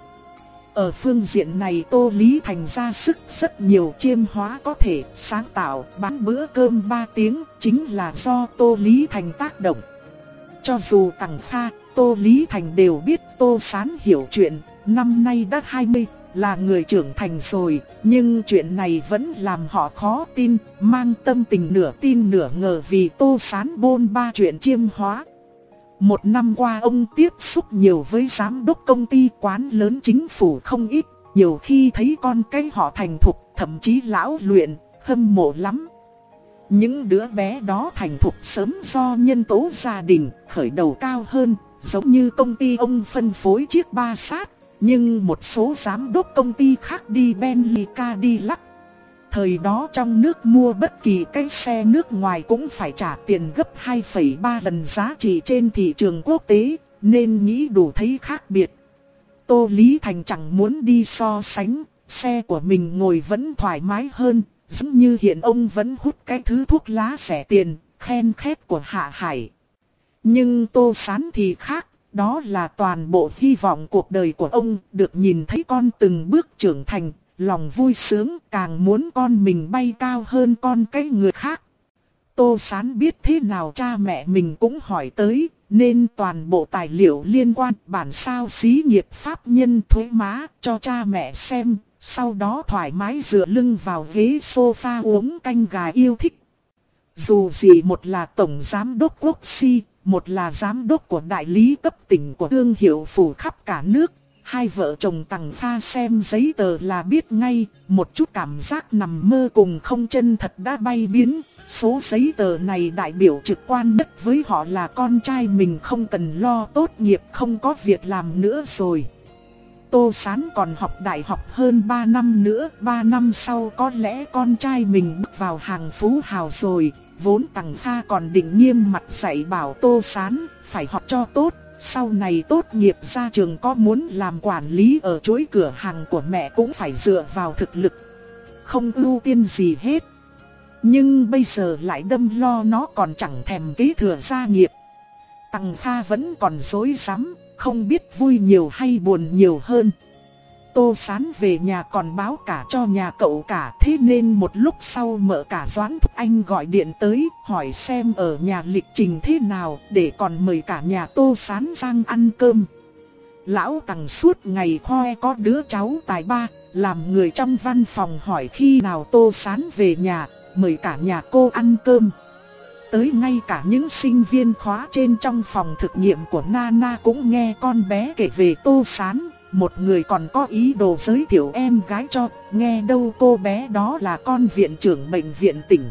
Ở phương diện này Tô Lý Thành ra sức rất nhiều, chiêm hóa có thể sáng tạo, bán bữa cơm ba tiếng, chính là do Tô Lý Thành tác động. Cho dù Tằng Kha, Tô Lý Thành đều biết Tô Sán hiểu chuyện, năm nay đã hai mươi, là người trưởng thành rồi, nhưng chuyện này vẫn làm họ khó tin, mang tâm tình nửa tin nửa ngờ vì Tô Sán bôn ba chuyện chiêm hóa. Một năm qua ông tiếp xúc nhiều với giám đốc công ty quán lớn chính phủ không ít, nhiều khi thấy con cái họ thành thục, thậm chí lão luyện, hâm mộ lắm. Những đứa bé đó thành thục sớm do nhân tố gia đình, khởi đầu cao hơn, giống như công ty ông phân phối chiếc ba sát, nhưng một số giám đốc công ty khác đi Bentley Cadillac. Thời đó trong nước mua bất kỳ cái xe nước ngoài cũng phải trả tiền gấp hai phẩy ba lần giá trị trên thị trường quốc tế, nên nghĩ đủ thấy khác biệt. Tô Lý Thành chẳng muốn đi so sánh, xe của mình ngồi vẫn thoải mái hơn, giống như hiện ông vẫn hút cái thứ thuốc lá rẻ tiền, khen khét của Hạ Hải. Nhưng Tô Sán thì khác, đó là toàn bộ hy vọng cuộc đời của ông, được nhìn thấy con từng bước trưởng thành. Lòng vui sướng, càng muốn con mình bay cao hơn con cái người khác. Tô Sán biết thế nào cha mẹ mình cũng hỏi tới, nên toàn bộ tài liệu liên quan bản sao xí nghiệp pháp nhân thuế má cho cha mẹ xem, sau đó thoải mái dựa lưng vào ghế sofa uống canh gà yêu thích. Dù gì một là tổng giám đốc quốc si, một là giám đốc của đại lý cấp tỉnh của thương hiệu phủ khắp cả nước. Hai vợ chồng Tằng Kha xem giấy tờ là biết ngay, một chút cảm giác nằm mơ cùng không chân thật đã bay biến. Số giấy tờ này đại biểu trực quan nhất với họ là con trai mình không cần lo tốt nghiệp, không có việc làm nữa rồi. Tô Sán còn học đại học hơn ba năm nữa, ba năm sau có lẽ con trai mình bước vào hàng phú hào rồi. Vốn Tằng Kha còn định nghiêm mặt dạy bảo Tô Sán phải học cho tốt. Sau này tốt nghiệp ra trường có muốn làm quản lý ở chuỗi cửa hàng của mẹ cũng phải dựa vào thực lực, không ưu tiên gì hết. Nhưng bây giờ lại đâm lo nó còn chẳng thèm kế thừa gia nghiệp. Tằng Kha vẫn còn rối rắm, không biết vui nhiều hay buồn nhiều hơn. Tô Sán về nhà còn báo cả cho nhà cậu cả, thế nên một lúc sau mợ cả Doãn Thục Anh gọi điện tới hỏi xem ở nhà lịch trình thế nào để còn mời cả nhà Tô Sán sang ăn cơm. Lão Tằng suốt ngày khoe có đứa cháu tài ba, làm người trong văn phòng hỏi khi nào Tô Sán về nhà, mời cả nhà cô ăn cơm. Tới ngay cả những sinh viên khóa trên trong phòng thực nghiệm của Nana cũng nghe con bé kể về Tô Sán. Một người còn có ý đồ giới thiệu em gái cho, nghe đâu cô bé đó là con viện trưởng bệnh viện tỉnh.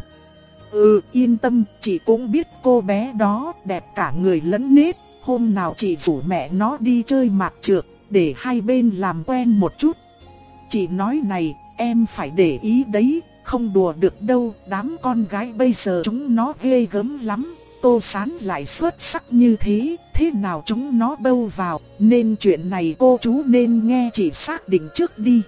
Ừ, yên tâm, chị cũng biết cô bé đó đẹp cả người lẫn nết. Hôm nào chị rủ mẹ nó đi chơi mạt trược, để hai bên làm quen một chút. Chị nói này, em phải để ý đấy, không đùa được đâu, đám con gái bây giờ chúng nó ghê gớm lắm. Tô Sán lại xuất sắc như thế, thế nào chúng nó bâu vào, nên chuyện này cô chú nên nghe chị xác định trước đi.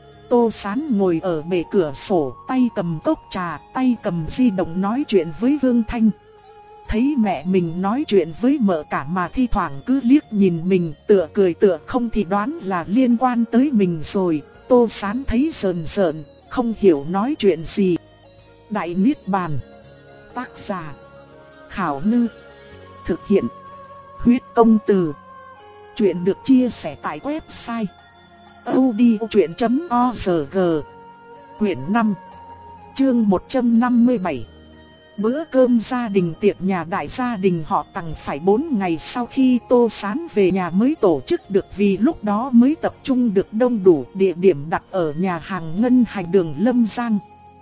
Tô Sán ngồi ở bệ cửa sổ, tay cầm cốc trà, tay cầm di động nói chuyện với Vương Thanh. Thấy mẹ mình nói chuyện với mợ cả mà thi thoảng cứ liếc nhìn mình, tựa cười tựa không thì đoán là liên quan tới mình rồi. Tô Sán thấy sờn sờn, không hiểu nói chuyện gì. Đại Niết Bàn. Tác giả Khảo Ngư. Thực hiện Huyết Công Từ. Chuyện được chia sẻ tại website audiochuyện chấm org. Quyển năm, chương một trăm năm mươi bảy. Bữa cơm gia đình tiệc nhà đại gia đình họ Tằng phải bốn ngày sau khi Tô Sán về nhà mới tổ chức được, vì lúc đó mới tập trung được đông đủ. Địa điểm đặt ở nhà hàng Ngân Hành đường Lâm Giang.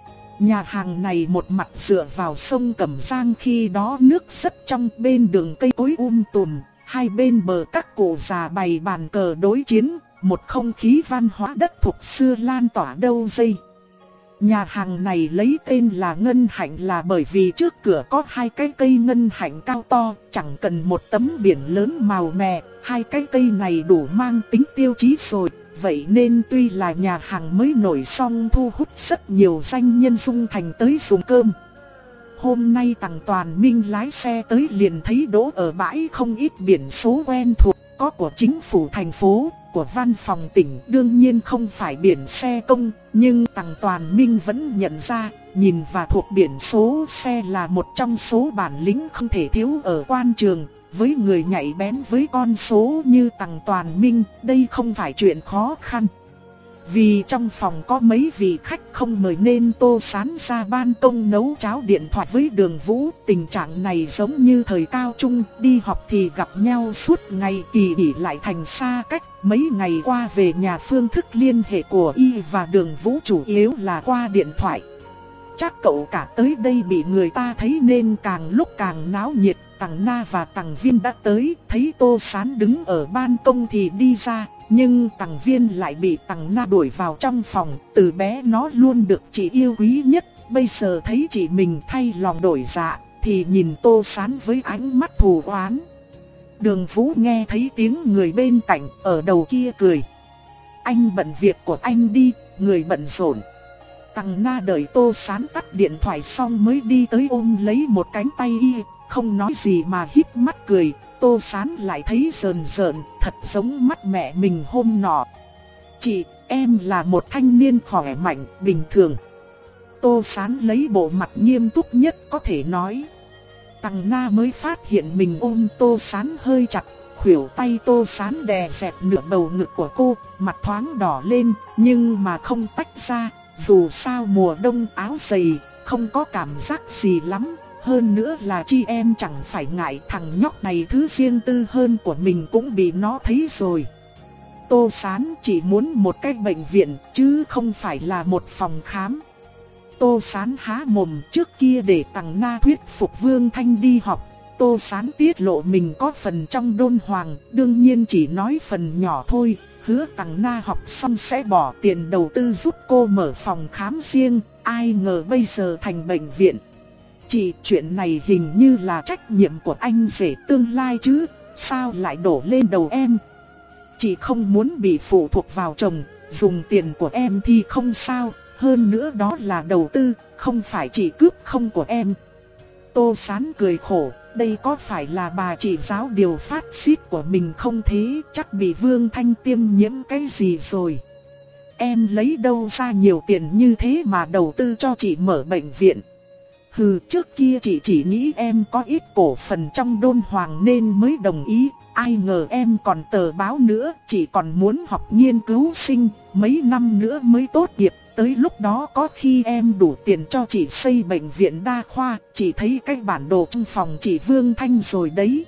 Nhà hàng này một mặt dựa vào sông Cẩm Giang, khi đó nước rất trong, bên đường cây cối um tùm, hai bên bờ các cụ già bày bàn cờ đối chiến, một không khí văn hóa đất thuộc xưa lan tỏa đâu dây. Nhà hàng này lấy tên là Ngân Hạnh là bởi vì trước cửa có hai cái cây ngân hạnh cao to, chẳng cần một tấm biển lớn màu mè, hai cái cây này đủ mang tính tiêu chí rồi. Vậy nên tuy là nhà hàng mới nổi song thu hút rất nhiều danh nhân dung thành tới dùng cơm. Hôm nay Tằng Toàn Minh lái xe tới liền thấy đỗ ở bãi không ít biển số quen thuộc, có của chính phủ thành phố, của văn phòng tỉnh, đương nhiên không phải biển xe công, nhưng Tằng Toàn Minh vẫn nhận ra, nhìn và thuộc biển số xe là một trong số bản lĩnh không thể thiếu ở quan trường. Với người nhạy bén với con số như Tằng Toàn Minh, đây không phải chuyện khó khăn. Vì trong phòng có mấy vị khách không mời nên Tô Sán ra ban công nấu cháo điện thoại với Đường Vũ. Tình trạng này giống như thời cao trung, đi học thì gặp nhau suốt ngày, kỳ nghỉ lại thành xa cách. Mấy ngày qua về nhà phương thức liên hệ của Y và Đường Vũ chủ yếu là qua điện thoại. Chắc cậu cả tới đây bị người ta thấy nên càng lúc càng náo nhiệt. Tằng Na và Tằng Viên đã tới, thấy Tô Sán đứng ở ban công thì đi ra. Nhưng Tằng Viên lại bị Tằng Na đuổi vào trong phòng, từ bé nó luôn được chị yêu quý nhất, bây giờ thấy chị mình thay lòng đổi dạ, thì nhìn Tô Sán với ánh mắt thù oán. Đường Vũ nghe thấy tiếng người bên cạnh, ở đầu kia cười. Anh bận việc của anh đi, người bận rộn. Tằng Na đợi Tô Sán tắt điện thoại xong mới đi tới ôm lấy một cánh tay Y, không nói gì mà híp mắt cười. Tô Sán lại thấy rờn rợn, thật giống mắt mẹ mình hôm nọ. Chị, em là một thanh niên khỏe mạnh, bình thường. Tô Sán lấy bộ mặt nghiêm túc nhất có thể nói. Tằng Na mới phát hiện mình ôm Tô Sán hơi chặt, khuỷu tay Tô Sán đè dẹt nửa bầu ngực của cô, mặt thoáng đỏ lên, nhưng mà không tách ra. Dù sao mùa đông áo dày, không có cảm giác gì lắm. Hơn nữa là chị em chẳng phải ngại, thằng nhóc này thứ riêng tư hơn của mình cũng bị nó thấy rồi. Tô Sán chỉ muốn một cái bệnh viện chứ không phải là một phòng khám. Tô Sán há mồm, trước kia để Tằng Na thuyết phục Vương Thanh đi học. Tô Sán tiết lộ mình có phần trong Đôn Hoàng, đương nhiên chỉ nói phần nhỏ thôi. Hứa Tằng Na học xong sẽ bỏ tiền đầu tư giúp cô mở phòng khám riêng, ai ngờ bây giờ thành bệnh viện. Chị, chuyện này hình như là trách nhiệm của anh rể tương lai chứ, sao lại đổ lên đầu em? Chị không muốn bị phụ thuộc vào chồng, dùng tiền của em thì không sao, hơn nữa đó là đầu tư, không phải chị cướp không của em. Tô Sán cười khổ, đây có phải là bà chị giáo điều phát xít của mình không thế, chắc bị Vương Thanh tiêm nhiễm cái gì rồi. Em lấy đâu ra nhiều tiền như thế mà đầu tư cho chị mở bệnh viện? Hừ, trước kia chị chỉ nghĩ em có ít cổ phần trong Đôn Hoàng nên mới đồng ý, ai ngờ em còn tờ báo nữa, chị còn muốn học nghiên cứu sinh, mấy năm nữa mới tốt nghiệp, tới lúc đó có khi em đủ tiền cho chị xây bệnh viện đa khoa, chị thấy cái bản đồ trong phòng chị Vương Thanh rồi đấy.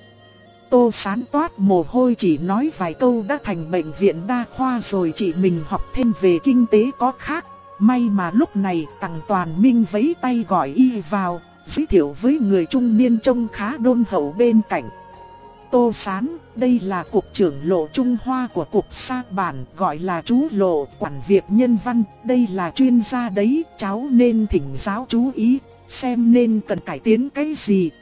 Tô Sán toát mồ hôi, chỉ nói vài câu đã thành bệnh viện đa khoa rồi, chị mình học thêm về kinh tế có khác. May mà lúc này Tằng Toàn Minh vẫy tay gọi Y vào, giới thiệu với người trung niên trông khá đôn hậu bên cạnh. Tô Sán, đây là cục trưởng Lộ Trung Hoa của cục sa bản, gọi là chú Lộ, quản việc nhân văn, đây là chuyên gia đấy, cháu nên thỉnh giáo chú ý, xem nên cần cải tiến cái gì.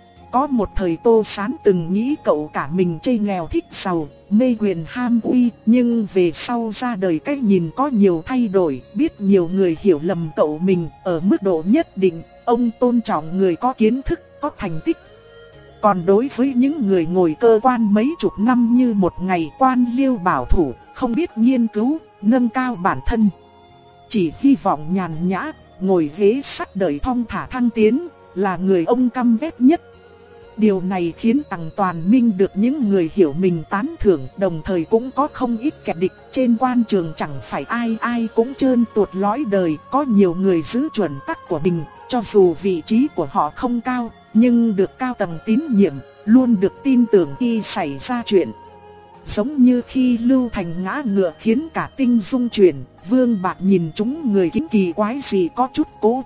Có một thời Tô Sán từng nghĩ cậu cả mình chê nghèo thích giàu, mê quyền ham uy, nhưng về sau ra đời cái nhìn có nhiều thay đổi, biết nhiều người hiểu lầm cậu mình, ở mức độ nhất định, ông tôn trọng người có kiến thức, có thành tích. Còn đối với những người ngồi cơ quan mấy chục năm như một ngày quan liêu bảo thủ, không biết nghiên cứu, nâng cao bản thân, chỉ hy vọng nhàn nhã, ngồi ghế sắt đợi thong thả thăng tiến, là người ông căm ghét nhất. Điều này khiến Tằng Toàn Minh được những người hiểu mình tán thưởng, đồng thời cũng có không ít kẻ địch. Trên quan trường chẳng phải ai ai cũng trơn tuột lõi đời, có nhiều người giữ chuẩn tắc của mình, cho dù vị trí của họ không cao, nhưng được cao tầng tín nhiệm, luôn được tin tưởng khi xảy ra chuyện. Giống như khi Lưu Thành ngã ngựa khiến cả Tinh Dung chuyển, Vương Bạc nhìn chúng người kính kỳ quái gì có chút cố chấp,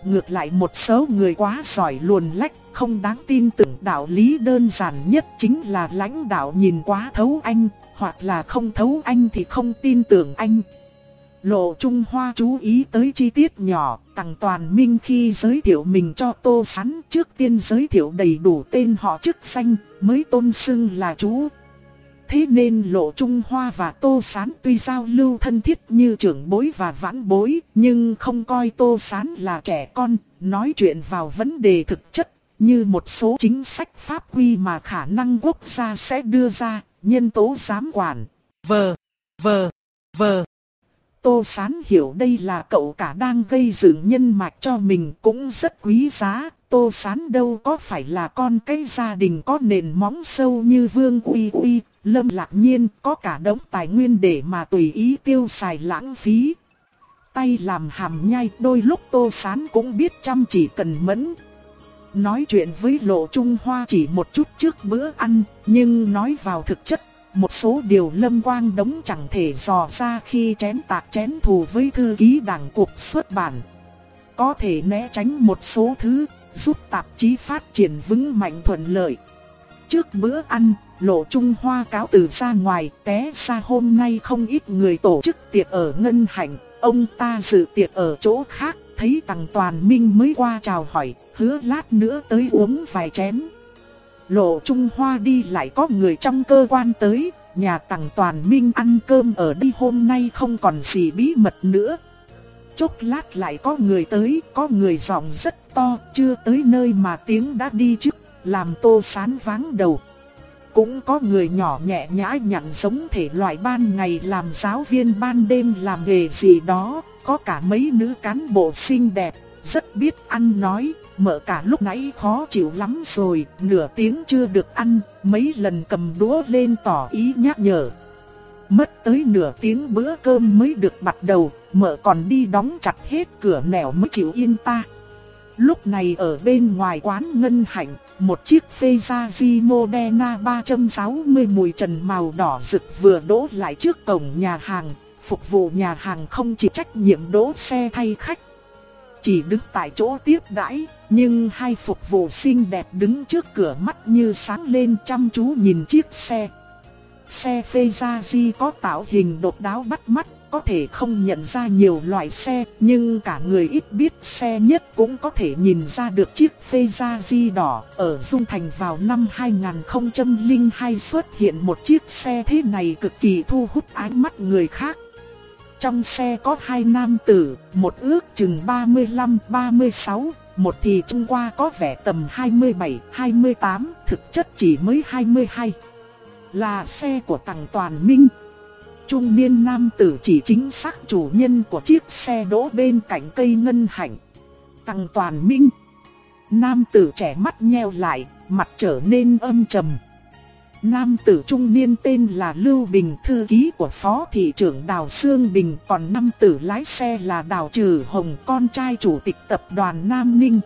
ngược lại một số người quá giỏi luồn lách, không đáng tin tưởng. Đạo lý đơn giản nhất chính là lãnh đạo nhìn quá thấu anh, hoặc là không thấu anh thì không tin tưởng anh. Lộ Trung Hoa chú ý tới chi tiết nhỏ, Tằng Toàn Minh khi giới thiệu mình cho Tô Sán trước tiên giới thiệu đầy đủ tên họ chức danh, mới tôn xưng là chú. Thế nên Lộ Trung Hoa và Tô Sán tuy giao lưu thân thiết như trưởng bối và vãn bối, nhưng không coi Tô Sán là trẻ con, nói chuyện vào vấn đề thực chất, như một số chính sách pháp quy mà khả năng quốc gia sẽ đưa ra, nhân tố giám quản. Vờ, vờ, vờ. Tô Sán hiểu đây là cậu cả đang gây dựng nhân mạch cho mình cũng rất quý giá. Tô Sán đâu có phải là con cái gia đình có nền móng sâu như Vương Uy Uy, Lâm Lạc Nhiên, có cả đống tài nguyên để mà tùy ý tiêu xài lãng phí. Tay làm hàm nhai, đôi lúc Tô Sán cũng biết chăm chỉ cần mẫn. Nói chuyện với Lộ Trung Hoa chỉ một chút trước bữa ăn, nhưng nói vào thực chất, một số điều Lâm Quang Đống chẳng thể dò ra khi chén tạc chén thù với thư ký đảng cuộc xuất bản. Có thể né tránh một số thứ, giúp tạp chí phát triển vững mạnh thuận lợi. Trước bữa ăn, Lộ Trung Hoa cáo từ ra ngoài, té ra hôm nay không ít người tổ chức tiệc ở Ngân Hạnh, ông ta dự tiệc ở chỗ khác, thấy Tằng Toàn Minh mới qua chào hỏi, hứa lát nữa tới uống vài chén. Lộ Trung Hoa đi lại có người trong cơ quan tới, nhà Tằng Toàn Minh ăn cơm ở đây hôm nay không còn gì bí mật nữa. Chốc lát lại có người tới, có người giọng rất to, chưa tới nơi mà tiếng đã đi trước, làm Tô Sán váng đầu. Cũng có người nhỏ nhẹ nhã nhặn giống thể loại ban ngày làm giáo viên ban đêm làm nghề gì đó, có cả mấy nữ cán bộ xinh đẹp, rất biết ăn nói. Mợ cả lúc nãy khó chịu lắm rồi, nửa tiếng chưa được ăn, mấy lần cầm đũa lên tỏ ý nhắc nhở. Mất tới nửa tiếng bữa cơm mới được bắt đầu, mợ còn đi đóng chặt hết cửa nẻo mới chịu yên ta. Lúc này ở bên ngoài quán Ngân Hạnh, một chiếc Ferrari Modena ba trăm sáu mươi mùi trần màu đỏ rực vừa đỗ lại trước cổng nhà hàng. Phục vụ nhà hàng không chịu trách nhiệm đỗ xe thay khách, chỉ đứng tại chỗ tiếp đãi, nhưng hai phục vụ xinh đẹp đứng trước cửa mắt như sáng lên chăm chú nhìn chiếc xe. Xe Ferrari có tạo hình độc đáo bắt mắt, có thể không nhận ra nhiều loại xe, nhưng cả người ít biết xe nhất cũng có thể nhìn ra được chiếc Ferrari đỏ. Ở Dung Thành vào năm hai nghìn không trăm lẻ hai xuất hiện một chiếc xe thế này cực kỳ thu hút ánh mắt người khác. Trong xe có hai nam tử, một ước chừng ba mươi lăm ba mươi sáu, một thì trông qua có vẻ tầm hai mươi bảy hai mươi tám, thực chất chỉ mới hai mươi hai. Là xe của Tằng Toàn Minh. Trung niên nam tử chỉ chính xác chủ nhân của chiếc xe đỗ bên cạnh cây Ngân Hạnh. Tằng Toàn Minh. Nam tử trẻ mắt nheo lại, mặt trở nên âm trầm. Nam tử trung niên tên là Lưu Bình, thư ký của Phó thị trưởng Đào Sương Bình, còn nam tử lái xe là Đào Trừ Hồng, con trai chủ tịch tập đoàn Nam Ninh.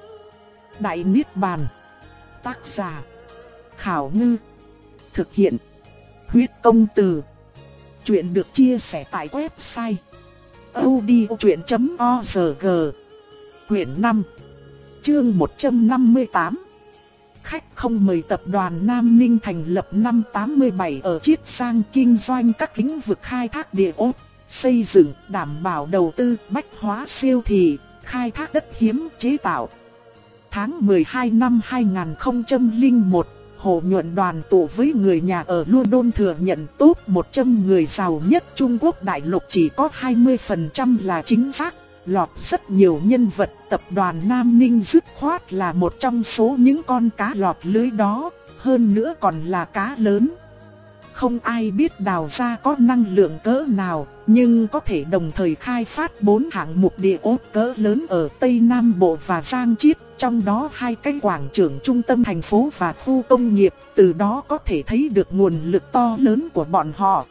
Đại Niết Bàn. Tác giả Khảo Ngư. Thực hiện Huyết Công Từ. Chuyện được chia sẻ tại website audiochuyện chấm org. Quyển năm, chương một trăm năm mươi tám. Khách không mời. Tập đoàn Nam Ninh thành lập năm tám mươi bảy ở Chiết Giang, kinh doanh các lĩnh vực khai thác địa ốt, xây dựng, đảm bảo đầu tư, bách hóa siêu thị, khai thác đất hiếm, chế tạo. Tháng mười hai năm hai nghìn không trăm lẻ một, Hồ Nhuận đoàn tụ với người nhà ở London thừa nhận top một trăm người giàu nhất Trung Quốc đại lục chỉ có hai mươi phần trăm là chính xác. Lọt rất nhiều nhân vật, tập đoàn Nam Ninh dứt khoát là một trong số những con cá lọt lưới đó, hơn nữa còn là cá lớn. Không ai biết Đào gia có năng lượng cỡ nào, nhưng có thể đồng thời khai phát bốn hạng mục địa ốt cỡ lớn ở Tây Nam Bộ và Giang Chiết, trong đó hai cái quảng trường trung tâm thành phố và khu công nghiệp, từ đó có thể thấy được nguồn lực to lớn của bọn họ.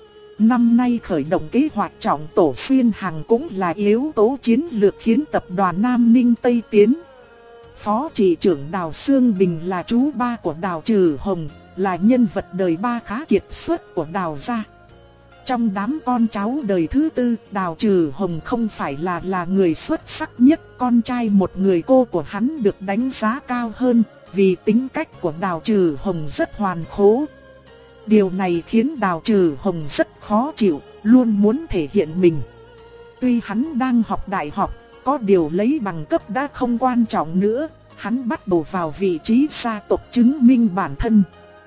Năm nay khởi động kế hoạch trọng tổ xuyên hàng cũng là yếu tố chiến lược khiến tập đoàn Nam Ninh Tây tiến. Phó thị trưởng Đào Sương Bình là chú ba của Đào Trừ Hồng, là nhân vật đời ba khá kiệt xuất của Đào gia. Trong đám con cháu đời thứ tư, Đào Trừ Hồng không phải là là người xuất sắc nhất, con trai một người cô của hắn được đánh giá cao hơn, vì tính cách của Đào Trừ Hồng rất hoàn khố. Điều này khiến Đào Trừ Hồng rất khó chịu, luôn muốn thể hiện mình. Tuy hắn đang học đại học, có điều lấy bằng cấp đã không quan trọng nữa, hắn bắt đầu vào vị trí gia tộc chứng minh bản thân.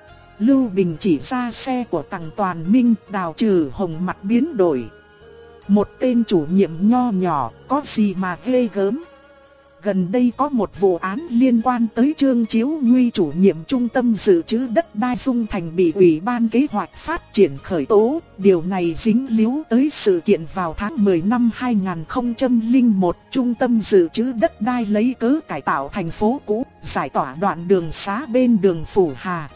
Lưu Bình chỉ ra xe của Tằng Toàn Minh, Đào Trừ Hồng mặt biến đổi. Một tên chủ nhiệm nho nhỏ, có gì mà ghê gớm. Gần đây có một vụ án liên quan tới Trương Chiếu Nguy, chủ nhiệm trung tâm dự trữ đất đai Dung Thành bị Ủy ban kế hoạch phát triển khởi tố. Điều này dính líu tới sự kiện vào tháng mười năm hai nghìn không trăm lẻ một, trung tâm dự trữ đất đai lấy cớ cải tạo thành phố cũ, giải tỏa đoạn đường xá bên đường Phủ Hà.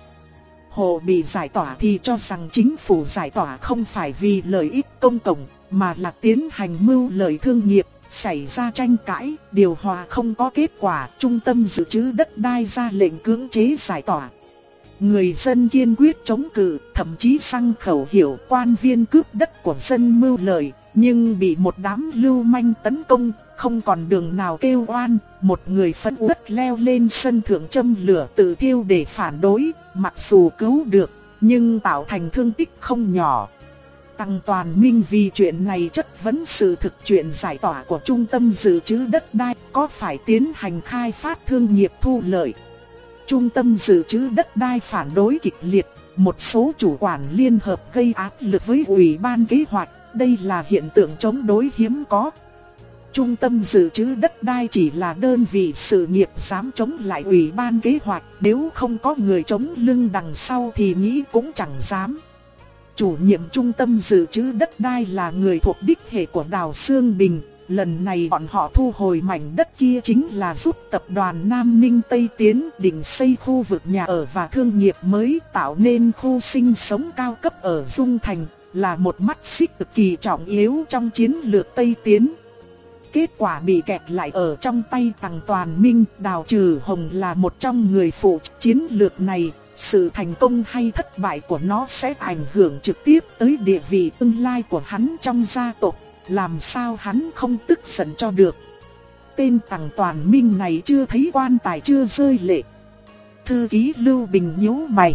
Hộ bị giải tỏa thì cho rằng chính phủ giải tỏa không phải vì lợi ích công cộng, mà là tiến hành mưu lợi thương nghiệp. Xảy ra tranh cãi, điều hòa không có kết quả, trung tâm dự trữ đất đai ra lệnh cưỡng chế giải tỏa. Người dân kiên quyết chống cự, thậm chí xăng khẩu hiệu quan viên cướp đất của dân mưu lợi, nhưng bị một đám lưu manh tấn công, không còn đường nào kêu oan. Một người phẫn uất leo lên sân thượng châm lửa tự thiêu để phản đối, mặc dù cứu được, nhưng tạo thành thương tích không nhỏ. Tằng Toàn Minh vì chuyện này chất vấn sự thực chuyện giải tỏa của trung tâm dự trữ đất đai có phải tiến hành khai phát thương nghiệp thu lợi. Trung tâm dự trữ đất đai phản đối kịch liệt, một số chủ quản liên hợp gây áp lực với Ủy ban kế hoạch, đây là hiện tượng chống đối hiếm có. Trung tâm dự trữ đất đai chỉ là đơn vị sự nghiệp dám chống lại Ủy ban kế hoạch, nếu không có người chống lưng đằng sau thì nghĩ cũng chẳng dám. Chủ nhiệm trung tâm dự trữ đất đai là người thuộc đích hệ của Đào Xương Bình, lần này bọn họ thu hồi mảnh đất kia chính là giúp tập đoàn Nam Ninh Tây Tiến định xây khu vực nhà ở và thương nghiệp mới, tạo nên khu sinh sống cao cấp ở Dung Thành, là một mắt xích cực kỳ trọng yếu trong chiến lược Tây Tiến. Kết quả bị kẹt lại ở trong tay Tằng Toàn Minh, Đào Trừ Hồng là một trong người phụ chiến lược này. Sự thành công hay thất bại của nó sẽ ảnh hưởng trực tiếp tới địa vị tương lai của hắn trong gia tộc, làm sao hắn không tức giận cho được. Tên Tằng Toàn Minh này chưa thấy quan tài chưa rơi lệ. Thư ký Lưu Bình nhíu mày.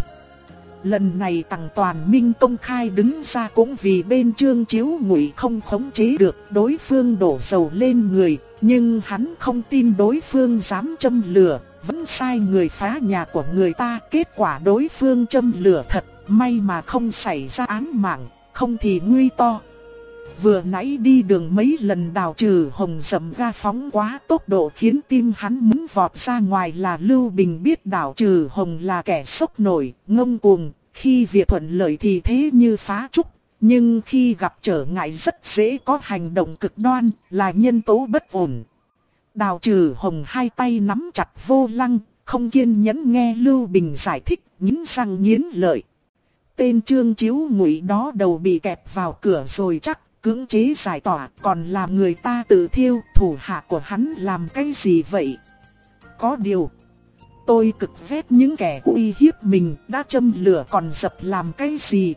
Lần này Tằng Toàn Minh công khai đứng ra cũng vì bên Trương Chiếu Ngụy không khống chế được đối phương đổ dầu lên người, nhưng hắn không tin đối phương dám châm lửa. Vẫn sai người phá nhà của người ta, kết quả đối phương châm lửa thật, may mà không xảy ra án mạng, không thì nguy to. Vừa nãy đi đường mấy lần Đào Trừ Hồng dậm ga phóng quá tốc độ khiến tim hắn muốn vọt ra ngoài. Là Lưu Bình biết Đào Trừ Hồng là kẻ sốc nổi, ngông cuồng, khi việc thuận lợi thì thế như phá trúc, nhưng khi gặp trở ngại rất dễ có hành động cực đoan, là nhân tố bất ổn. Đào Trừ Hồng hai tay nắm chặt vô lăng, không kiên nhẫn nghe Lưu Bình giải thích, nghiến răng nghiến lợi. Tên Trương Chiếu Ngụy đó đầu bị kẹp vào cửa rồi chắc, cưỡng chế giải tỏa, còn làm người ta tự thiêu, thủ hạ của hắn làm cái gì vậy? Có điều, tôi cực ghét những kẻ uy hiếp mình, đã châm lửa còn dập làm cái gì?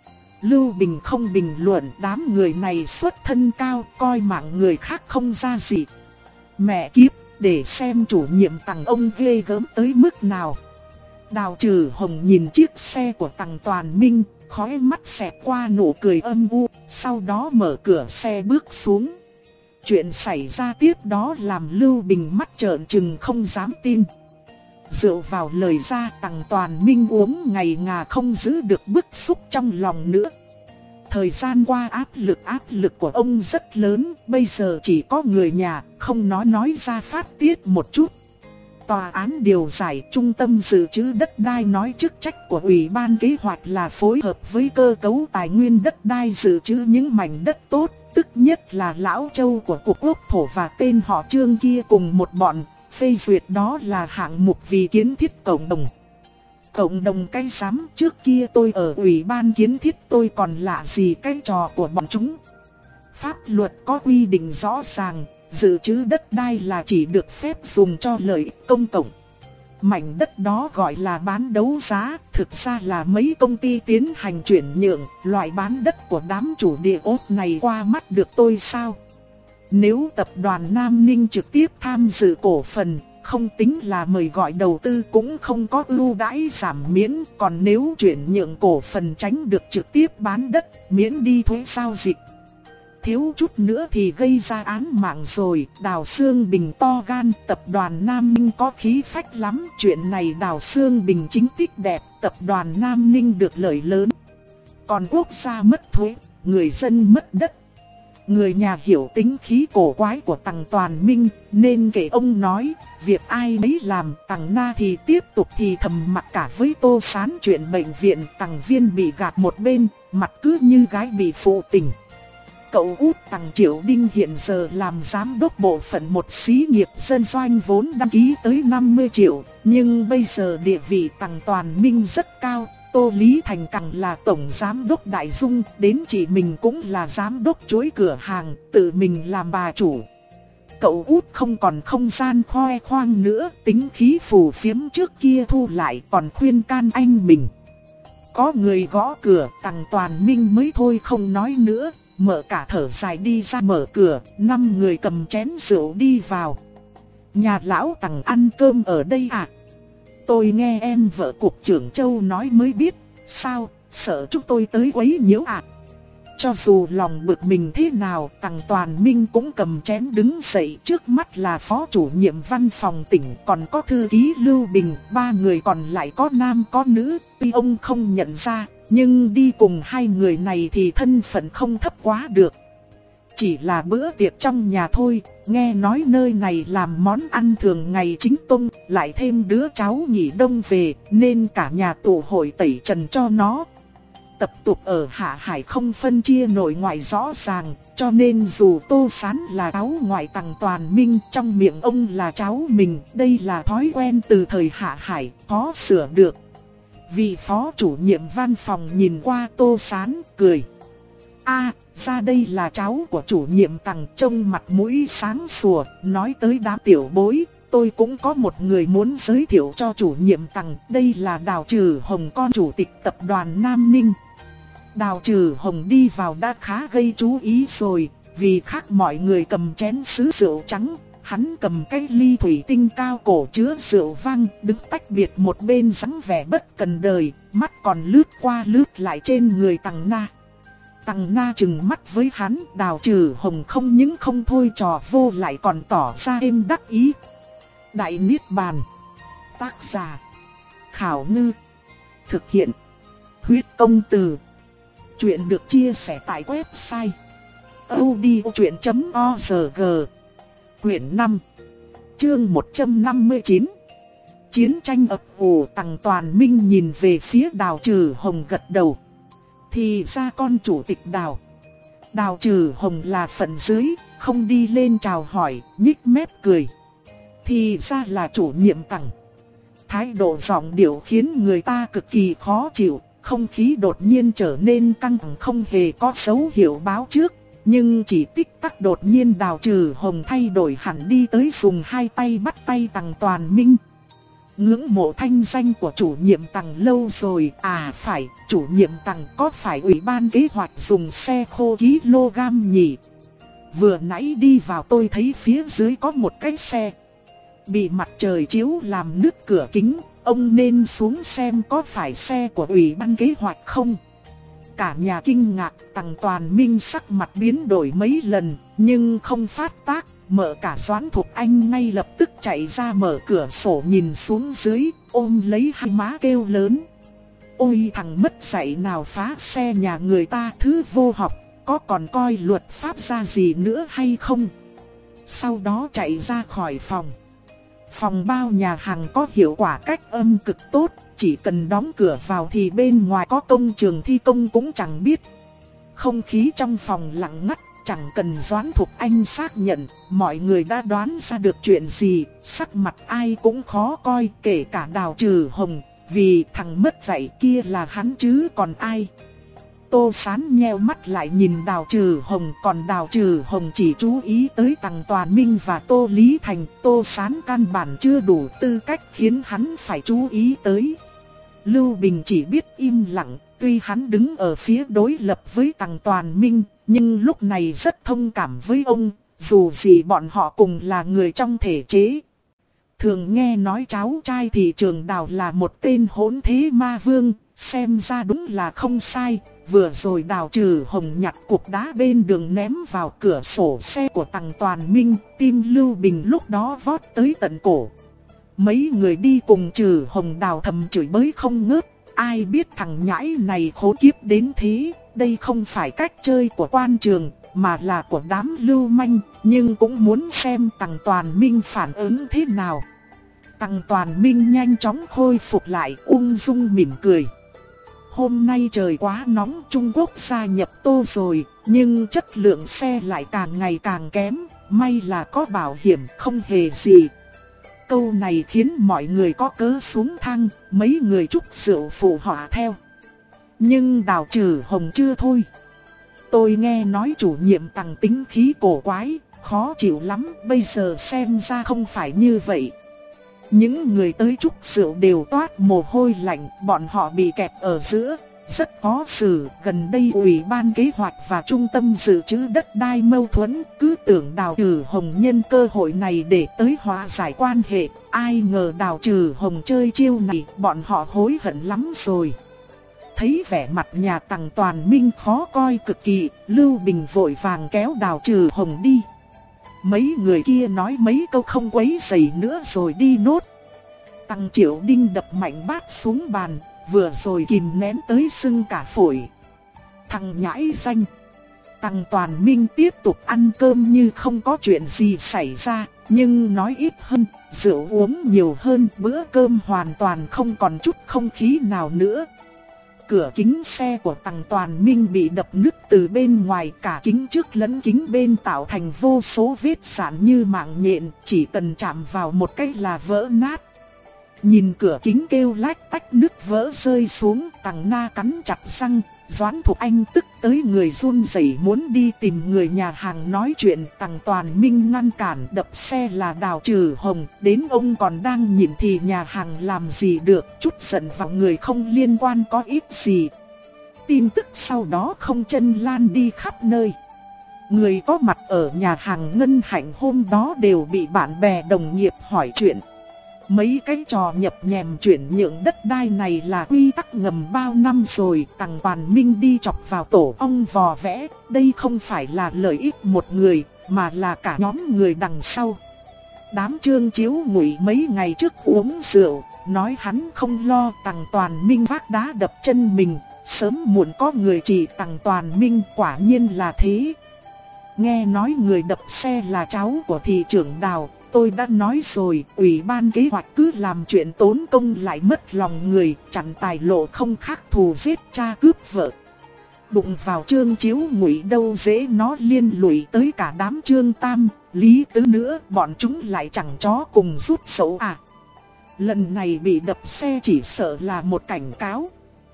Lưu Bình không bình luận, đám người này xuất thân cao, coi mạng người khác không ra gì. Mẹ kiếp, để xem chủ nhiệm Tằng ông ghê gớm tới mức nào. Đào Trừ Hồng nhìn chiếc xe của Tằng Toàn Minh, khóe mắt xẹt qua nụ cười âm u, sau đó mở cửa xe bước xuống. Chuyện xảy ra tiếp đó làm Lưu Bình mắt trợn trừng không dám tin. Dựa vào lời ra, Tằng Toàn Minh uống ngày ngà không giữ được bức xúc trong lòng nữa. Thời gian qua áp lực áp lực của ông rất lớn, bây giờ chỉ có người nhà, không nói nói ra phát tiết một chút. Tòa án điều giải trung tâm dự trữ đất đai nói chức trách của Ủy ban kế hoạch là phối hợp với cơ cấu tài nguyên đất đai dự trữ những mảnh đất tốt, tức nhất là Lão Châu của Cục Quốc Thổ và tên họ Trương kia cùng một bọn, phê duyệt đó là hạng mục vì kiến thiết cộng đồng. Cộng đồng cái giám, trước kia tôi ở Ủy ban kiến thiết tôi còn lạ gì cái trò của bọn chúng. Pháp luật có quy định rõ ràng, dự trữ đất đai là chỉ được phép dùng cho lợi ích công cộng. Mảnh đất đó gọi là bán đấu giá, thực ra là mấy công ty tiến hành chuyển nhượng, loại bán đất của đám chủ địa ốt này qua mắt được tôi sao? Nếu tập đoàn Nam Ninh trực tiếp tham dự cổ phần, không tính là mời gọi đầu tư cũng không có ưu đãi giảm miễn, còn nếu chuyển nhượng cổ phần tránh được trực tiếp bán đất, miễn đi thuế giao dịch. Thiếu chút nữa thì gây ra án mạng rồi. Đào Sương Bình to gan, tập đoàn Nam Ninh có khí phách lắm. Chuyện này Đào Sương Bình chính tích đẹp, tập đoàn Nam Ninh được lợi lớn. Còn quốc gia mất thuế, người dân mất đất. Người nhà hiểu tính khí cổ quái của Tằng Toàn Minh, nên kể ông nói, việc ai nấy làm. Tằng Na thì tiếp tục thì thầm mặc cả với Tô Sán chuyện bệnh viện. Tằng Viên bị gạt một bên, mặt cứ như gái bị phụ tình. Cậu út Tằng Triệu Đinh hiện giờ làm giám đốc bộ phận một xí nghiệp dân doanh vốn đăng ký tới năm mươi triệu, nhưng bây giờ địa vị Tằng Toàn Minh rất cao. Tô Lý Thành càng là tổng giám đốc Đại Dung, đến chị mình cũng là giám đốc chuỗi cửa hàng, tự mình làm bà chủ. Cậu út không còn không gian khoe khoang nữa, tính khí phù phiếm trước kia thu lại, còn khuyên can anh mình. Có người gõ cửa, Tằng Toàn Minh mới thôi không nói nữa. Mở cả thở dài đi ra mở cửa, năm người cầm chén rượu đi vào. Nhà lão Tằng ăn cơm ở đây à? Tôi nghe em vợ cục trưởng Châu nói mới biết. Sao, sợ chúng tôi tới quấy nhiễu à? Cho dù lòng bực mình thế nào, Tằng Toàn Minh cũng cầm chén đứng dậy. Trước mắt là phó chủ nhiệm văn phòng tỉnh, còn có thư ký Lưu Bình. Ba người còn lại có nam có nữ, tuy ông không nhận ra, nhưng đi cùng hai người này thì thân phận không thấp quá được. Chỉ là bữa tiệc trong nhà thôi, nghe nói nơi này làm món ăn thường ngày chính tông, lại thêm đứa cháu nhị đông về, nên cả nhà tụ hội tẩy trần cho nó. Tập tục ở Hạ Hải không phân chia nội ngoại rõ ràng, cho nên dù Tô Sán là cháu ngoại Tằng Toàn Minh, trong miệng ông là cháu mình, đây là thói quen từ thời Hạ Hải, khó sửa được. Vị phó chủ nhiệm văn phòng nhìn qua Tô Sán, cười. A, ra đây là cháu của chủ nhiệm Tằng, trông mặt mũi sáng sủa, nói tới đám tiểu bối, tôi cũng có một người muốn giới thiệu cho chủ nhiệm Tằng, đây là Đào Trừ Hồng, con chủ tịch tập đoàn Nam Ninh. Đào Trừ Hồng đi vào đã khá gây chú ý rồi, vì khác mọi người cầm chén sứ rượu trắng. Hắn cầm cái ly thủy tinh cao cổ chứa rượu vang, đứng tách biệt một bên dáng vẻ bất cần đời, mắt còn lướt qua lướt lại trên người Tằng Na. Tằng Na trừng mắt với hắn, Đào Trừ Hồng không những không thôi trò vô lại còn tỏ ra êm đắc ý. Đại Niết Bàn. Tác giả Khảo Ngư. Thực hiện Huyết Công Từ. Chuyện được chia sẻ tại website audiochuyện chấm org. Quyển năm, chương một trăm năm mươi chín. Chiến tranh ập ủ. Tằng Toàn Minh nhìn về phía Đào Trừ Hồng gật đầu. Thì ra con chủ tịch Đào. Đào Trừ Hồng là phận dưới, không đi lên chào hỏi, nhích mép cười. Thì ra là chủ nhiệm Tằng. Thái độ giọng điệu khiến người ta cực kỳ khó chịu, không khí đột nhiên trở nên căng thẳng không hề có dấu hiệu báo trước. Nhưng chỉ tích tắc đột nhiên Đào Trừ Hồng thay đổi hẳn đi tới dùng hai tay bắt tay Tằng Toàn Minh. Ngưỡng mộ thanh danh của chủ nhiệm Tằng lâu rồi, à phải, chủ nhiệm Tằng có phải ủy ban kế hoạch dùng xe khô kg nhỉ? Vừa nãy đi vào tôi thấy phía dưới có một cái xe. Bị mặt trời chiếu làm nứt cửa kính, ông nên xuống xem có phải xe của ủy ban kế hoạch không? Cả nhà kinh ngạc, Tằng Toàn Minh sắc mặt biến đổi mấy lần, nhưng không phát tác, mở cả Doãn Thục Anh ngay lập tức chạy ra mở cửa sổ nhìn xuống dưới, ôm lấy hai má kêu lớn. Ôi thằng mất dạy nào phá xe nhà người ta, thứ vô học, có còn coi luật pháp ra gì nữa hay không? Sau đó chạy ra khỏi phòng. Phòng bao nhà hàng có hiệu quả cách âm cực tốt, chỉ cần đóng cửa vào thì bên ngoài có công trường thi công cũng chẳng biết. Không khí trong phòng lặng ngắt, chẳng cần Doãn Thục Anh xác nhận, mọi người đã đoán ra được chuyện gì, sắc mặt ai cũng khó coi, kể cả Đào Trừ Hồng, vì thằng mất dạy kia là hắn chứ còn ai. Tô Sán nheo mắt lại nhìn Đào Trừ Hồng, còn Đào Trừ Hồng chỉ chú ý tới Tằng Toàn Minh và Tô Lý Thành. Tô Sán căn bản chưa đủ tư cách khiến hắn phải chú ý tới. Lưu Bình chỉ biết im lặng, tuy hắn đứng ở phía đối lập với Tằng Toàn Minh, nhưng lúc này rất thông cảm với ông, dù gì bọn họ cùng là người trong thể chế. Thường nghe nói cháu trai thị trường Đào là một tên hỗn thế ma vương, xem ra đúng là không sai. Vừa rồi Đào Trừ Hồng nhặt cục đá bên đường ném vào cửa sổ xe của Tằng Toàn Minh, tim Lưu Bình lúc đó vót tới tận cổ. Mấy người đi cùng Trừ Hồng Đào thầm chửi bới không ngớt, ai biết thằng nhãi này khốn kiếp đến thế, đây không phải cách chơi của quan trường, mà là của đám lưu manh, nhưng cũng muốn xem Tằng Toàn Minh phản ứng thế nào. Tằng Toàn Minh nhanh chóng khôi phục lại, ung dung mỉm cười. Hôm nay trời quá nóng, Trung Quốc gia nhập Tô rồi, nhưng chất lượng xe lại càng ngày càng kém, may là có bảo hiểm không hề gì. Câu này khiến mọi người có cớ xuống thang, mấy người trúc rượu phụ họa theo. Nhưng Đào Trừ Hồng chưa thôi. Tôi nghe nói chủ nhiệm Tằng tính khí cổ quái, khó chịu lắm, bây giờ xem ra không phải như vậy. Những người tới trúc rượu đều toát mồ hôi lạnh, bọn họ bị kẹt ở giữa, rất khó xử. Gần đây Ủy ban Kế hoạch và Trung tâm Dự trữ đất đai mâu thuẫn, cứ tưởng Đào Trừ Hồng nhân cơ hội này để tới hóa giải quan hệ. Ai ngờ Đào Trừ Hồng chơi chiêu này, bọn họ hối hận lắm rồi. Thấy vẻ mặt nhà Tằng Toàn Minh khó coi cực kỳ, Lưu Bình vội vàng kéo Đào Trừ Hồng đi. Mấy người kia nói mấy câu không quấy rầy nữa rồi đi nốt. Tằng Triệu Đinh đập mạnh bát xuống bàn, vừa rồi kìm nén tới sưng cả phổi. Thằng nhãi danh. Tằng Toàn Minh tiếp tục ăn cơm như không có chuyện gì xảy ra, nhưng nói ít hơn, rượu uống nhiều hơn, bữa cơm hoàn toàn không còn chút không khí nào nữa. Cửa kính xe của Tằng Toàn Minh bị đập nứt từ bên ngoài, cả kính trước lẫn kính bên tạo thành vô số vết sạn như mạng nhện, chỉ cần chạm vào một cái là vỡ nát. Nhìn cửa kính kêu lách tách nứt vỡ rơi xuống, Tằng Na cắn chặt răng. Doãn Thục Anh tức tới người run rẩy muốn đi tìm người nhà hàng nói chuyện. Tằng Toàn Minh ngăn cản, đập xe là Đào Trừ Hồng, đến ông còn đang nhìn thì nhà hàng làm gì được, chút giận vào người không liên quan có ít gì. Tin tức sau đó không chân lan đi khắp nơi. Người có mặt ở nhà hàng Ngân Hạnh hôm đó đều bị bạn bè đồng nghiệp hỏi chuyện. Mấy cái trò nhập nhèm chuyển nhượng đất đai này là quy tắc ngầm bao năm rồi. Tằng Toàn Minh đi chọc vào tổ ong vò vẽ. Đây không phải là lợi ích một người, mà là cả nhóm người đằng sau. Đám Trương Chiếu Ngụy mấy ngày trước uống rượu, nói hắn không lo. Tằng Toàn Minh vác đá đập chân mình, sớm muộn có người trị Tằng Toàn Minh, quả nhiên là thế. Nghe nói người đập xe là cháu của thị trưởng Đào. Tôi đã nói rồi, Ủy ban Kế hoạch cứ làm chuyện tốn công lại mất lòng người, chặn tài lộ không khác thù giết cha cướp vợ. Đụng vào Trương Chiếu Ngụy đâu dễ, nó liên lụy tới cả đám Trương Tam, Lý Tứ nữa, bọn chúng lại chẳng chó cùng rút sầu à. Lần này bị đập xe chỉ sợ là một cảnh cáo.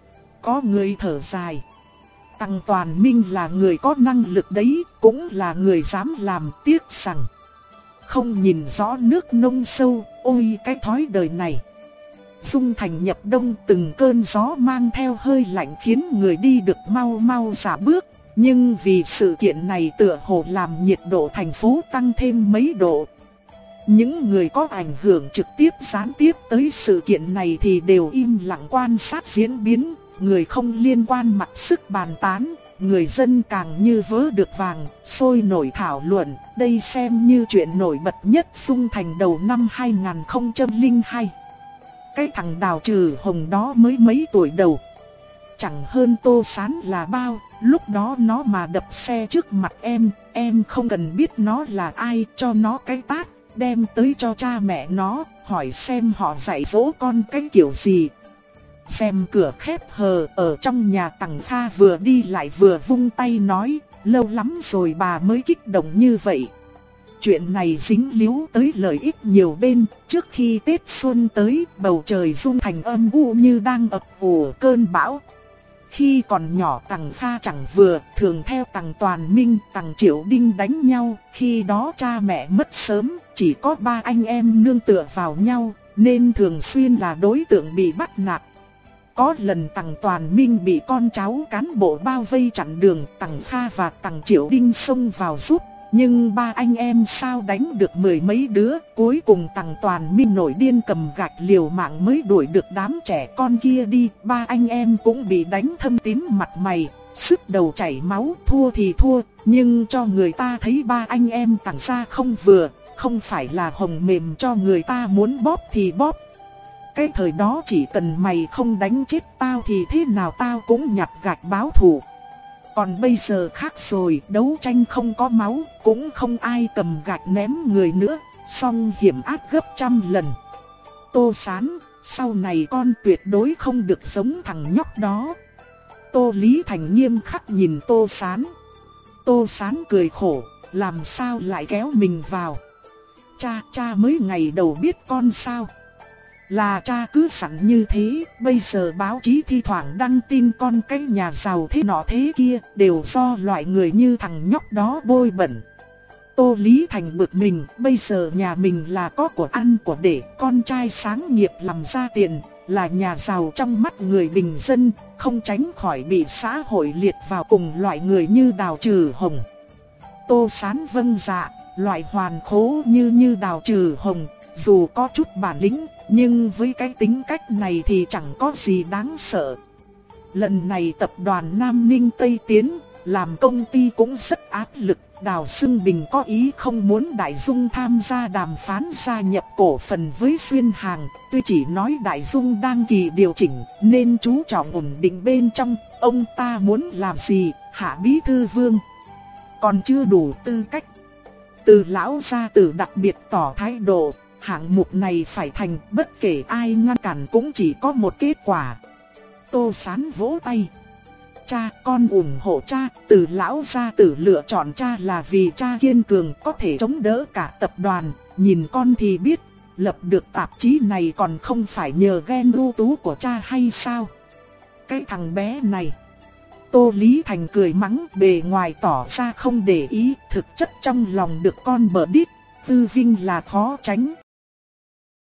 Có người thở dài. Tằng Toàn Minh là người có năng lực đấy, cũng là người dám làm, tiếc rằng không nhìn rõ nước nông sâu, ôi cái thói đời này. Dung Thành nhập đông, từng cơn gió mang theo hơi lạnh khiến người đi được mau mau xả bước. Nhưng vì sự kiện này tựa hồ làm nhiệt độ thành phố tăng thêm mấy độ. Những người có ảnh hưởng trực tiếp gián tiếp tới sự kiện này thì đều im lặng quan sát diễn biến. Người không liên quan mặc sức bàn tán, người dân càng như vớ được vàng, sôi nổi thảo luận. Đây xem như chuyện nổi bật nhất Dung Thành đầu năm hai nghìn không trăm lẻ hai. Cái thằng Đào Trừ Hồng đó mới mấy tuổi đầu, chẳng hơn Tô Sán là bao. Lúc đó nó mà đập xe trước mặt em, em không cần biết nó là ai, cho nó cái tát, đem tới cho cha mẹ nó, hỏi xem họ dạy dỗ con cái kiểu gì. Xem cửa khép hờ, ở trong nhà Tằng Kha vừa đi lại vừa vung tay nói, lâu lắm rồi bà mới kích động như vậy. Chuyện này dính líu tới lợi ích nhiều bên, trước khi Tết Xuân tới, bầu trời Dung Thành âm u như đang ập ùa cơn bão. Khi còn nhỏ Tằng Kha chẳng vừa, thường theo Tằng Toàn Minh, Tằng Triệu Đinh đánh nhau. Khi đó cha mẹ mất sớm, chỉ có ba anh em nương tựa vào nhau, nên thường xuyên là đối tượng bị bắt nạt. Có lần Tằng Toàn Minh bị con cháu cán bộ bao vây chặn đường, Tằng Kha và Tằng Triệu Đinh xông vào giúp. Nhưng ba anh em sao đánh được mười mấy đứa, cuối cùng Tằng Toàn Minh nổi điên cầm gạch liều mạng mới đuổi được đám trẻ con kia đi. Ba anh em cũng bị đánh thâm tím mặt mày, sức đầu chảy máu, thua thì thua, nhưng cho người ta thấy ba anh em Tằng gia không vừa, không phải là hồng mềm cho người ta muốn bóp thì bóp. Cái thời đó chỉ cần mày không đánh chết tao thì thế nào tao cũng nhặt gạch báo thù. Còn bây giờ khác rồi, đấu tranh không có máu, cũng không ai cầm gạch ném người nữa, song hiểm ác gấp trăm lần. Tô Sán, sau này con tuyệt đối không được giống thằng nhóc đó. Tô Lý Thành nghiêm khắc nhìn Tô Sán. Tô Sán cười khổ, làm sao lại kéo mình vào. Cha, cha mới ngày đầu biết con sao. Là cha cứ sẵn như thế, bây giờ báo chí thi thoảng đăng tin con cái nhà giàu thế nọ thế kia, đều do loại người như thằng nhóc đó bôi bẩn. Tô Lý Thành bực mình, bây giờ nhà mình là có của ăn của để, con trai sáng nghiệp làm ra tiền, là nhà giàu trong mắt người bình dân, không tránh khỏi bị xã hội liệt vào cùng loại người như Đào Trừ Hồng. Tô Sán vâng dạ, loại hoàn khố như như Đào Trừ Hồng, dù có chút bản lĩnh, nhưng với cái tính cách này thì chẳng có gì đáng sợ. Lần này tập đoàn Nam Ninh Tây Tiến, làm công ty cũng rất áp lực. Đào Sưng Bình có ý không muốn Đại Dung tham gia đàm phán gia nhập cổ phần với Xuyên Hàng. Tuy chỉ nói Đại Dung đang kỳ điều chỉnh nên chú trọng ổn định bên trong. Ông ta muốn làm gì, Hạ Bí Thư Vương còn chưa đủ tư cách. Từ lão gia tử đặc biệt tỏ thái độ, hạng mục này phải thành, bất kể ai ngăn cản cũng chỉ có một kết quả. Tô Sán vỗ tay. Cha, con ủng hộ cha. Từ lão gia tử lựa chọn cha là vì cha kiên cường, có thể chống đỡ cả tập đoàn. Nhìn con thì biết, lập được tạp chí này còn không phải nhờ ghen ưu tú của cha hay sao? Cái thằng bé này. Tô Lý Thành cười mắng, bề ngoài tỏ ra không để ý, thực chất trong lòng được con bở đít, tư vinh là khó tránh.